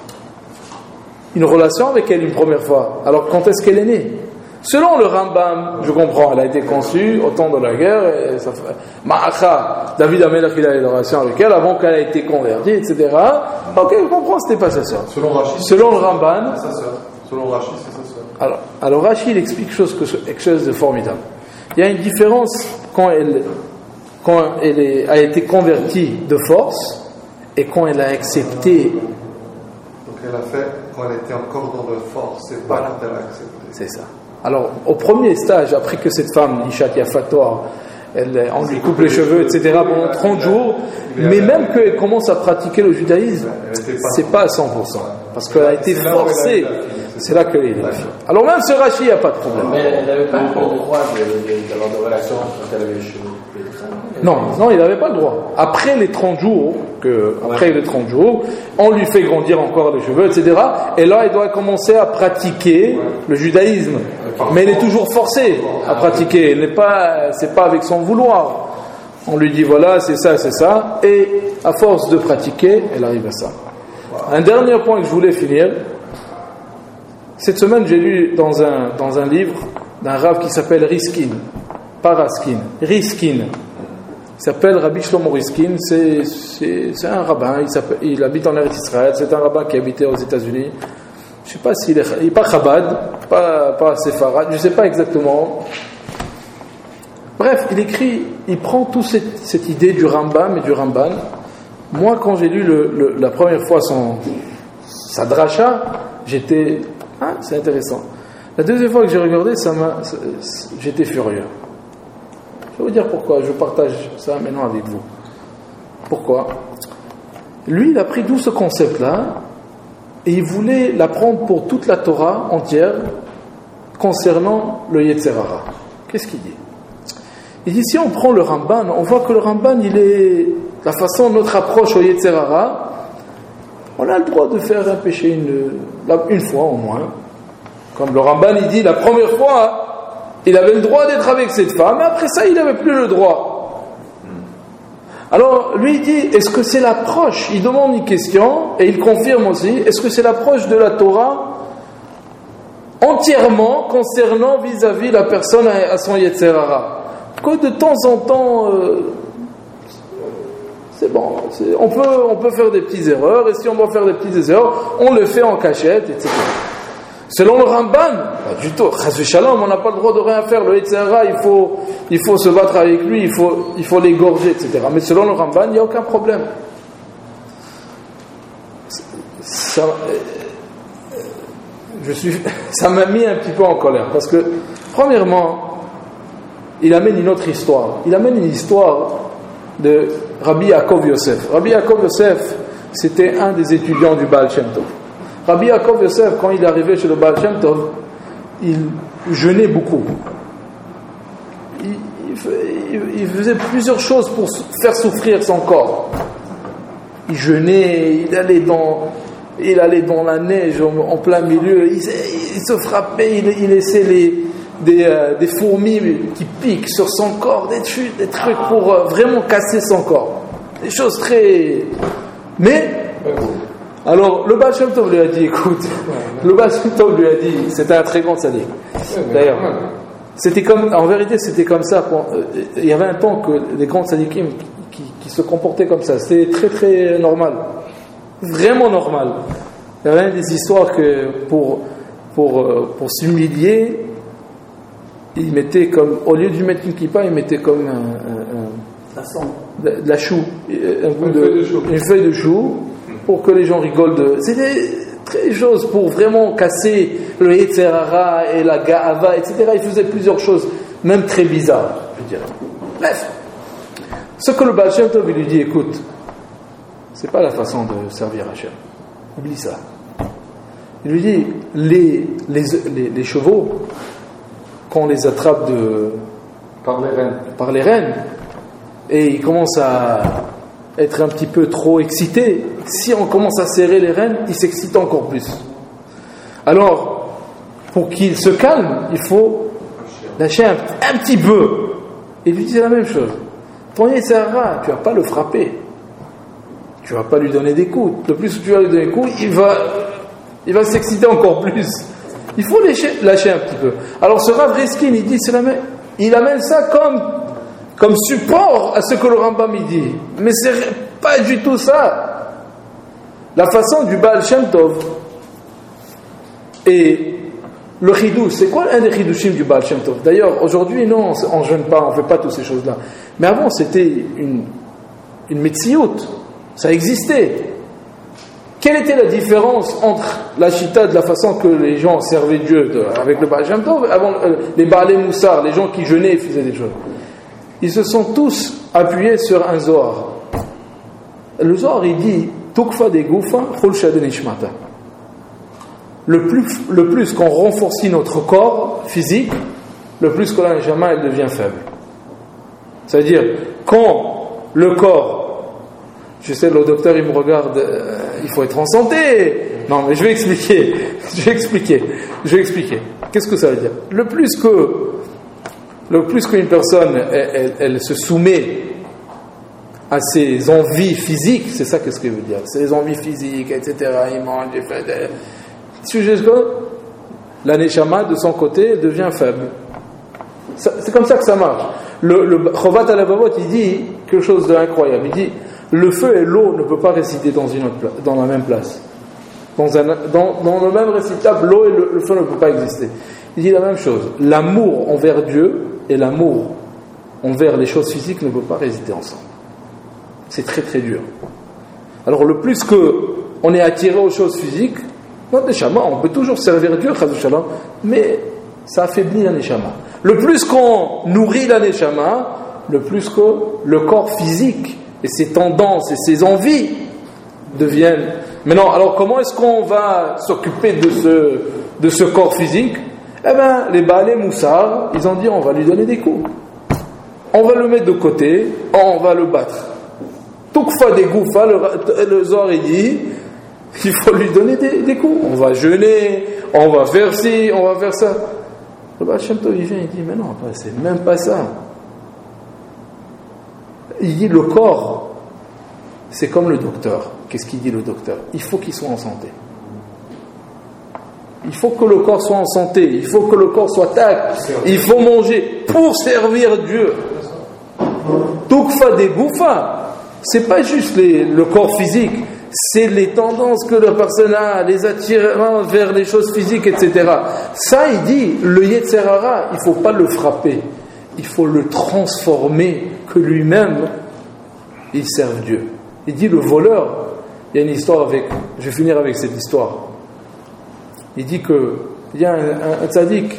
une relation avec elle une première fois. Alors, quand est-ce qu'elle est née? Selon le Rambam, je comprends, elle a été conçue au temps de la guerre. Et ça fait... Ma'acha, David Amelach, il a eu une relation avec elle avant qu'elle ait été convertie, et cetera. Ok, je comprends, c'était pas sa sœur. Selon Rachid, Selon le Ramban, c'est sa sœur. Selon Rachid, c'est sa sœur. alors, alors Rachid il explique chose que- quelque chose de formidable. Il y a une différence quand elle, quand elle est- a été convertie de force et quand elle a accepté. Donc elle a fait quand elle était encore dans le force, c'est pas quand elle a accepté. C'est ça. Alors, au premier stage, après que cette femme, Ishat Yafator, elle, on lui coupe les cheveux, et cetera, pendant trente jours, mais même qu'elle commence à pratiquer le judaïsme, c'est pas à cent pour cent. Parce qu'elle a été forcée. C'est là qu'elle est la fille. Alors, même ce Rachid, il n'y a pas de problème. Mais elle n'avait pas le droit de- de- d'avoir des relations quand elle avait les cheveux coupés. Non, non, il n'avait pas le droit. Après les trente jours, que, après les trente jours, on lui fait grandir encore les cheveux, et cetera. Et là, il doit commencer à pratiquer le judaïsme. Mais il est toujours forcé à pratiquer. Il n'est pas, c'est pas avec son vouloir. On lui dit voilà, c'est ça, c'est ça. Et à force de pratiquer, elle arrive à ça. Un dernier point que je voulais finir. Cette semaine, j'ai lu dans un, dans un livre d'un rav qui s'appelle Riskin. Pas Raskin, Riskin. Il s'appelle Rabbi Shlomo Riskin, c'est, c'est, c'est un rabbin, il, s'appelle, il habite en Eretz Israël, c'est un rabbin qui habitait aux États-Unis. Je ne sais pas s'il est, il n'est pas Chabad, pas, pas Sepharad, je ne sais pas exactement. Bref, il écrit, il prend toute cette, cette idée du Rambam et du Ramban. Moi, quand j'ai lu le, le, la première fois son, sa dracha, j'étais, ah, c'est intéressant. La deuxième fois que j'ai regardé, ça m'a, j'étais furieux. Je vais vous dire pourquoi, je partage ça maintenant avec vous. Pourquoi? Lui, il a pris tout ce concept-là et il voulait l'apprendre pour toute la Torah entière concernant le Yetzer Hara. Qu'est-ce qu'il dit? Il dit, si on prend le Ramban, on voit que le Ramban, il est la façon de notre approche au Yetzer Hara, on a le droit de faire un péché une, une fois au moins. Comme le Ramban, il dit, la première fois, il avait le droit d'être avec cette femme, mais après ça, il n'avait plus le droit. Alors, lui, il dit, est-ce que c'est l'approche? Il demande une question, et il confirme aussi, est-ce que c'est l'approche de la Torah entièrement concernant vis-à-vis la personne à, à son Yetzer Hara? Que de temps en temps, euh, c'est bon, c'est, on, peut, on peut faire des petites erreurs, et si on doit faire des petites erreurs, on le fait en cachette, et cetera. Selon le Ramban, pas du tout. Chas v'shalom, on n'a pas le droit de rien faire. Le Yetzer Hara, il faut, il faut se battre avec lui, il faut, il faut l'égorger, et cetera. Mais selon le Ramban, il n'y a aucun problème. Ça, je suis, ça m'a mis un petit peu en colère parce que, premièrement, il amène une autre histoire. Il amène une histoire de Rabbi Yaakov Yosef. Rabbi Yaakov Yosef, c'était un des étudiants du Baal Shem Tov. Rabbi Yaakov Yosef, quand il est arrivé chez le Baal Shem Tov, il jeûnait beaucoup. Il, il, il faisait plusieurs choses pour faire souffrir son corps. Il jeûnait, il allait dans, il allait dans la neige en, en plein milieu, il, il se frappait, il, il laissait les, des, euh, des fourmis qui piquent sur son corps, des trucs, des trucs pour euh, vraiment casser son corps. Des choses très... Mais... Alors, le Baal Shem Tov lui a dit, écoute, le Baal Shem Tov lui a dit, c'était un très grand sadique. D'ailleurs, c'était comme, en vérité, c'était comme ça. Pour, euh, il y avait un temps que les grands sadikim qui, qui se comportaient comme ça, c'était très très normal, vraiment normal. Il y avait des histoires que pour pour euh, pour s'humilier, ils mettaient comme, au lieu de lui mettre une kippa, ils mettaient comme un, un, de, de la chou, un bout de, feuille de chou. Une feuille de chou, pour que les gens rigolent de. C'est des très choses pour vraiment casser le Yetzer Hara et la Ga'ava, et cetera. Il faisait plusieurs choses, même très bizarres, je veux dire. Bref, ce que le Baal Shem Tov lui dit, écoute, c'est pas la façon de servir Hachem. Oublie ça. Il lui dit, les, les, les, les chevaux, quand on les attrape de, par les rênes, par les rênes, et ils commencent à être un petit peu trop excités, si on commence à serrer les rênes, ils s'excitent encore plus. Alors, pour qu'ils se calment, il faut lâcher un, un petit peu. Et lui dit c'est la même chose. Ton Yetzer Hara, tu ne vas pas le frapper. Tu ne vas pas lui donner des coups. Le plus que tu vas lui donner des coups, il va, il va s'exciter encore plus. Il faut lâcher, lâcher un petit peu. Alors ce Rav Riskin, il dit, c'est la même, il amène ça comme, comme support à ce que le Rambam il dit. Mais c'est pas du tout ça. La façon du Baal Shem Tov et le chidouche, c'est quoi un des chidouchim du Baal Shem Tov? D'ailleurs, aujourd'hui, non, on ne jeûne pas, on ne fait pas toutes ces choses-là. Mais avant, c'était une, une metsiout. Ça existait. Quelle était la différence entre la chita, de la façon que les gens servaient Dieu de, avec le Baal Shem Tov, avant euh, les Baalei Moussar, les gens qui jeûnaient et faisaient des choses? Ils se sont tous appuyés sur un Zohar. Le Zohar, il dit Tukfa de Goufa, Chol Shade Nishmata. Le plus, le plus qu'on renforce notre corps physique, le plus que la neshama elle devient faible. C'est-à-dire, quand le corps, je sais, le docteur il me regarde, euh, il faut être en santé. Non, mais je vais expliquer. Je vais expliquer. Je vais expliquer. Qu'est-ce que ça veut dire? Le plus que, le plus qu'une personne, elle, elle, elle se soumet à ses envies physiques, c'est ça qu'est-ce qu'il veut dire. C'est les envies physiques, et cetera. Il mange, il fait des... La neshama de son côté devient faible. C'est comme ça que ça marche. Le, le Chovat Alavavot il dit quelque chose d'incroyable. Il dit le feu et l'eau ne peuvent pas résider dans une autre place, dans la même place. Dans, un, dans, dans le même récitable, l'eau et le, le feu ne peuvent pas exister. Il dit la même chose. L'amour envers Dieu et l'amour envers les choses physiques ne peuvent pas résider ensemble. C'est très très dur. Alors le plus que on est attiré aux choses physiques, notre neshama, on peut toujours servir Dieu, mais ça affaiblit la neshama. Le plus qu'on nourrit la neshama, le plus que le corps physique et ses tendances et ses envies deviennent... Maintenant, alors comment est-ce qu'on va s'occuper de ce, de ce corps physique? Eh bien, les Baalei Moussar, ils ont dit on va lui donner des coups. On va le mettre de côté, on va le battre. Toukfa des Goufa, le, le Zohar il dit... Il faut lui donner des, des coups. On va jeûner, on va faire ci, on va faire ça. Le Baal Shem Tov, il vient, il dit, mais non, c'est même pas ça. Il dit, le corps, c'est comme le docteur. Qu'est-ce qu'il dit le docteur? Il faut qu'il soit en santé. Il faut que le corps soit en santé. Il faut que le corps soit tac. Il faut manger pour servir Dieu. Toukfa des Goufa, c'est pas juste les, le corps physique. C'est les tendances que la personne a, les attirements vers les choses physiques, et cetera. Ça, il dit, le Yetzer Hara, il ne faut pas le frapper. Il faut le transformer, que lui-même, il serve Dieu. Il dit, le voleur, il y a une histoire avec... Je vais finir avec cette histoire. Il dit que... Il y a un, un, un tzaddik,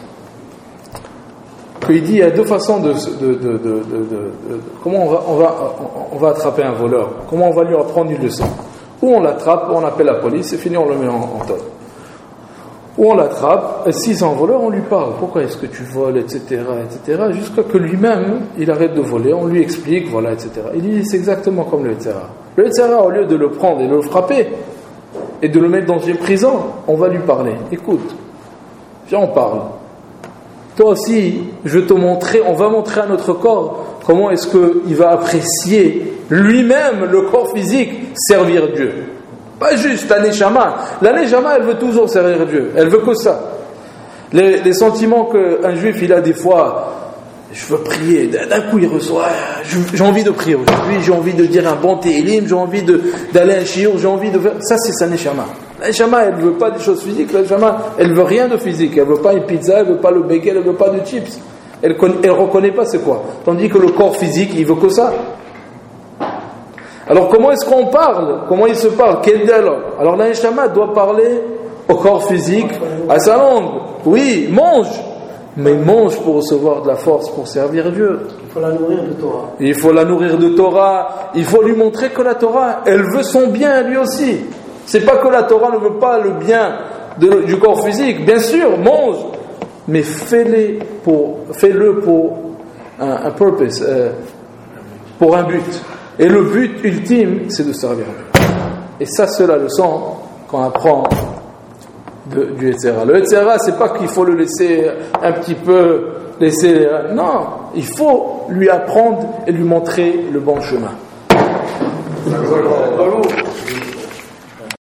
qu'il dit, il y a deux façons de... de, de, de, de, de, de comment on va, on, va, on va attraper un voleur. Comment on va lui apprendre une leçon. Ou on l'attrape, ou on appelle la police, c'est fini, on le met en, en top. Ou on l'attrape, et si c'est un voleur, on lui parle. Pourquoi est-ce que tu voles, et cetera, et cetera, jusqu'à que lui-même, il arrête de voler, on lui explique, voilà, et cetera. Il dit, c'est exactement comme le Yetzer Hara. Le Yetzer Hara, au lieu de le prendre et de le frapper, et de le mettre dans une prison, on va lui parler. Écoute, viens, on parle. Toi aussi, je vais te montrer, on va montrer à notre corps comment est-ce qu'il va apprécier lui-même le corps physique servir Dieu. Pas juste la neshama. La neshama, elle veut toujours servir Dieu. Elle veut que ça. Les, les sentiments qu'un juif il a des fois, je veux prier, d'un coup il reçoit, j'ai envie de prier aujourd'hui, j'ai envie de dire un bon télim, j'ai envie de, d'aller à un shiur, j'ai envie de faire... Ça c'est sa neshama. La neshama, elle ne veut pas des choses physiques, la neshama, elle ne veut rien de physique, elle ne veut pas une pizza, elle ne veut pas le bagel, elle ne veut pas de chips. Elle ne reconnaît pas c'est quoi. Tandis que le corps physique, il veut que ça. Alors comment est-ce qu'on parle? Comment il se parle? Quel dialogue? Alors la neshama doit parler au corps physique, à sa langue. Oui, mange. Mais mange pour recevoir de la force, pour servir Dieu. Il faut la nourrir de Torah. Il faut la nourrir de Torah. Il faut lui montrer que la Torah, elle veut son bien lui aussi. C'est pas que la Torah ne veut pas le bien de, du corps physique. Bien sûr, mange. Mais fais-le pour, fais-le pour un, un purpose, euh, pour un but. Et le but ultime, c'est de servir Dieu. Et ça, c'est la leçon qu'on apprend de, du Yetzirah. Le Yetzirah, c'est pas qu'il faut le laisser un petit peu laisser. Non, il faut lui apprendre et lui montrer le bon chemin.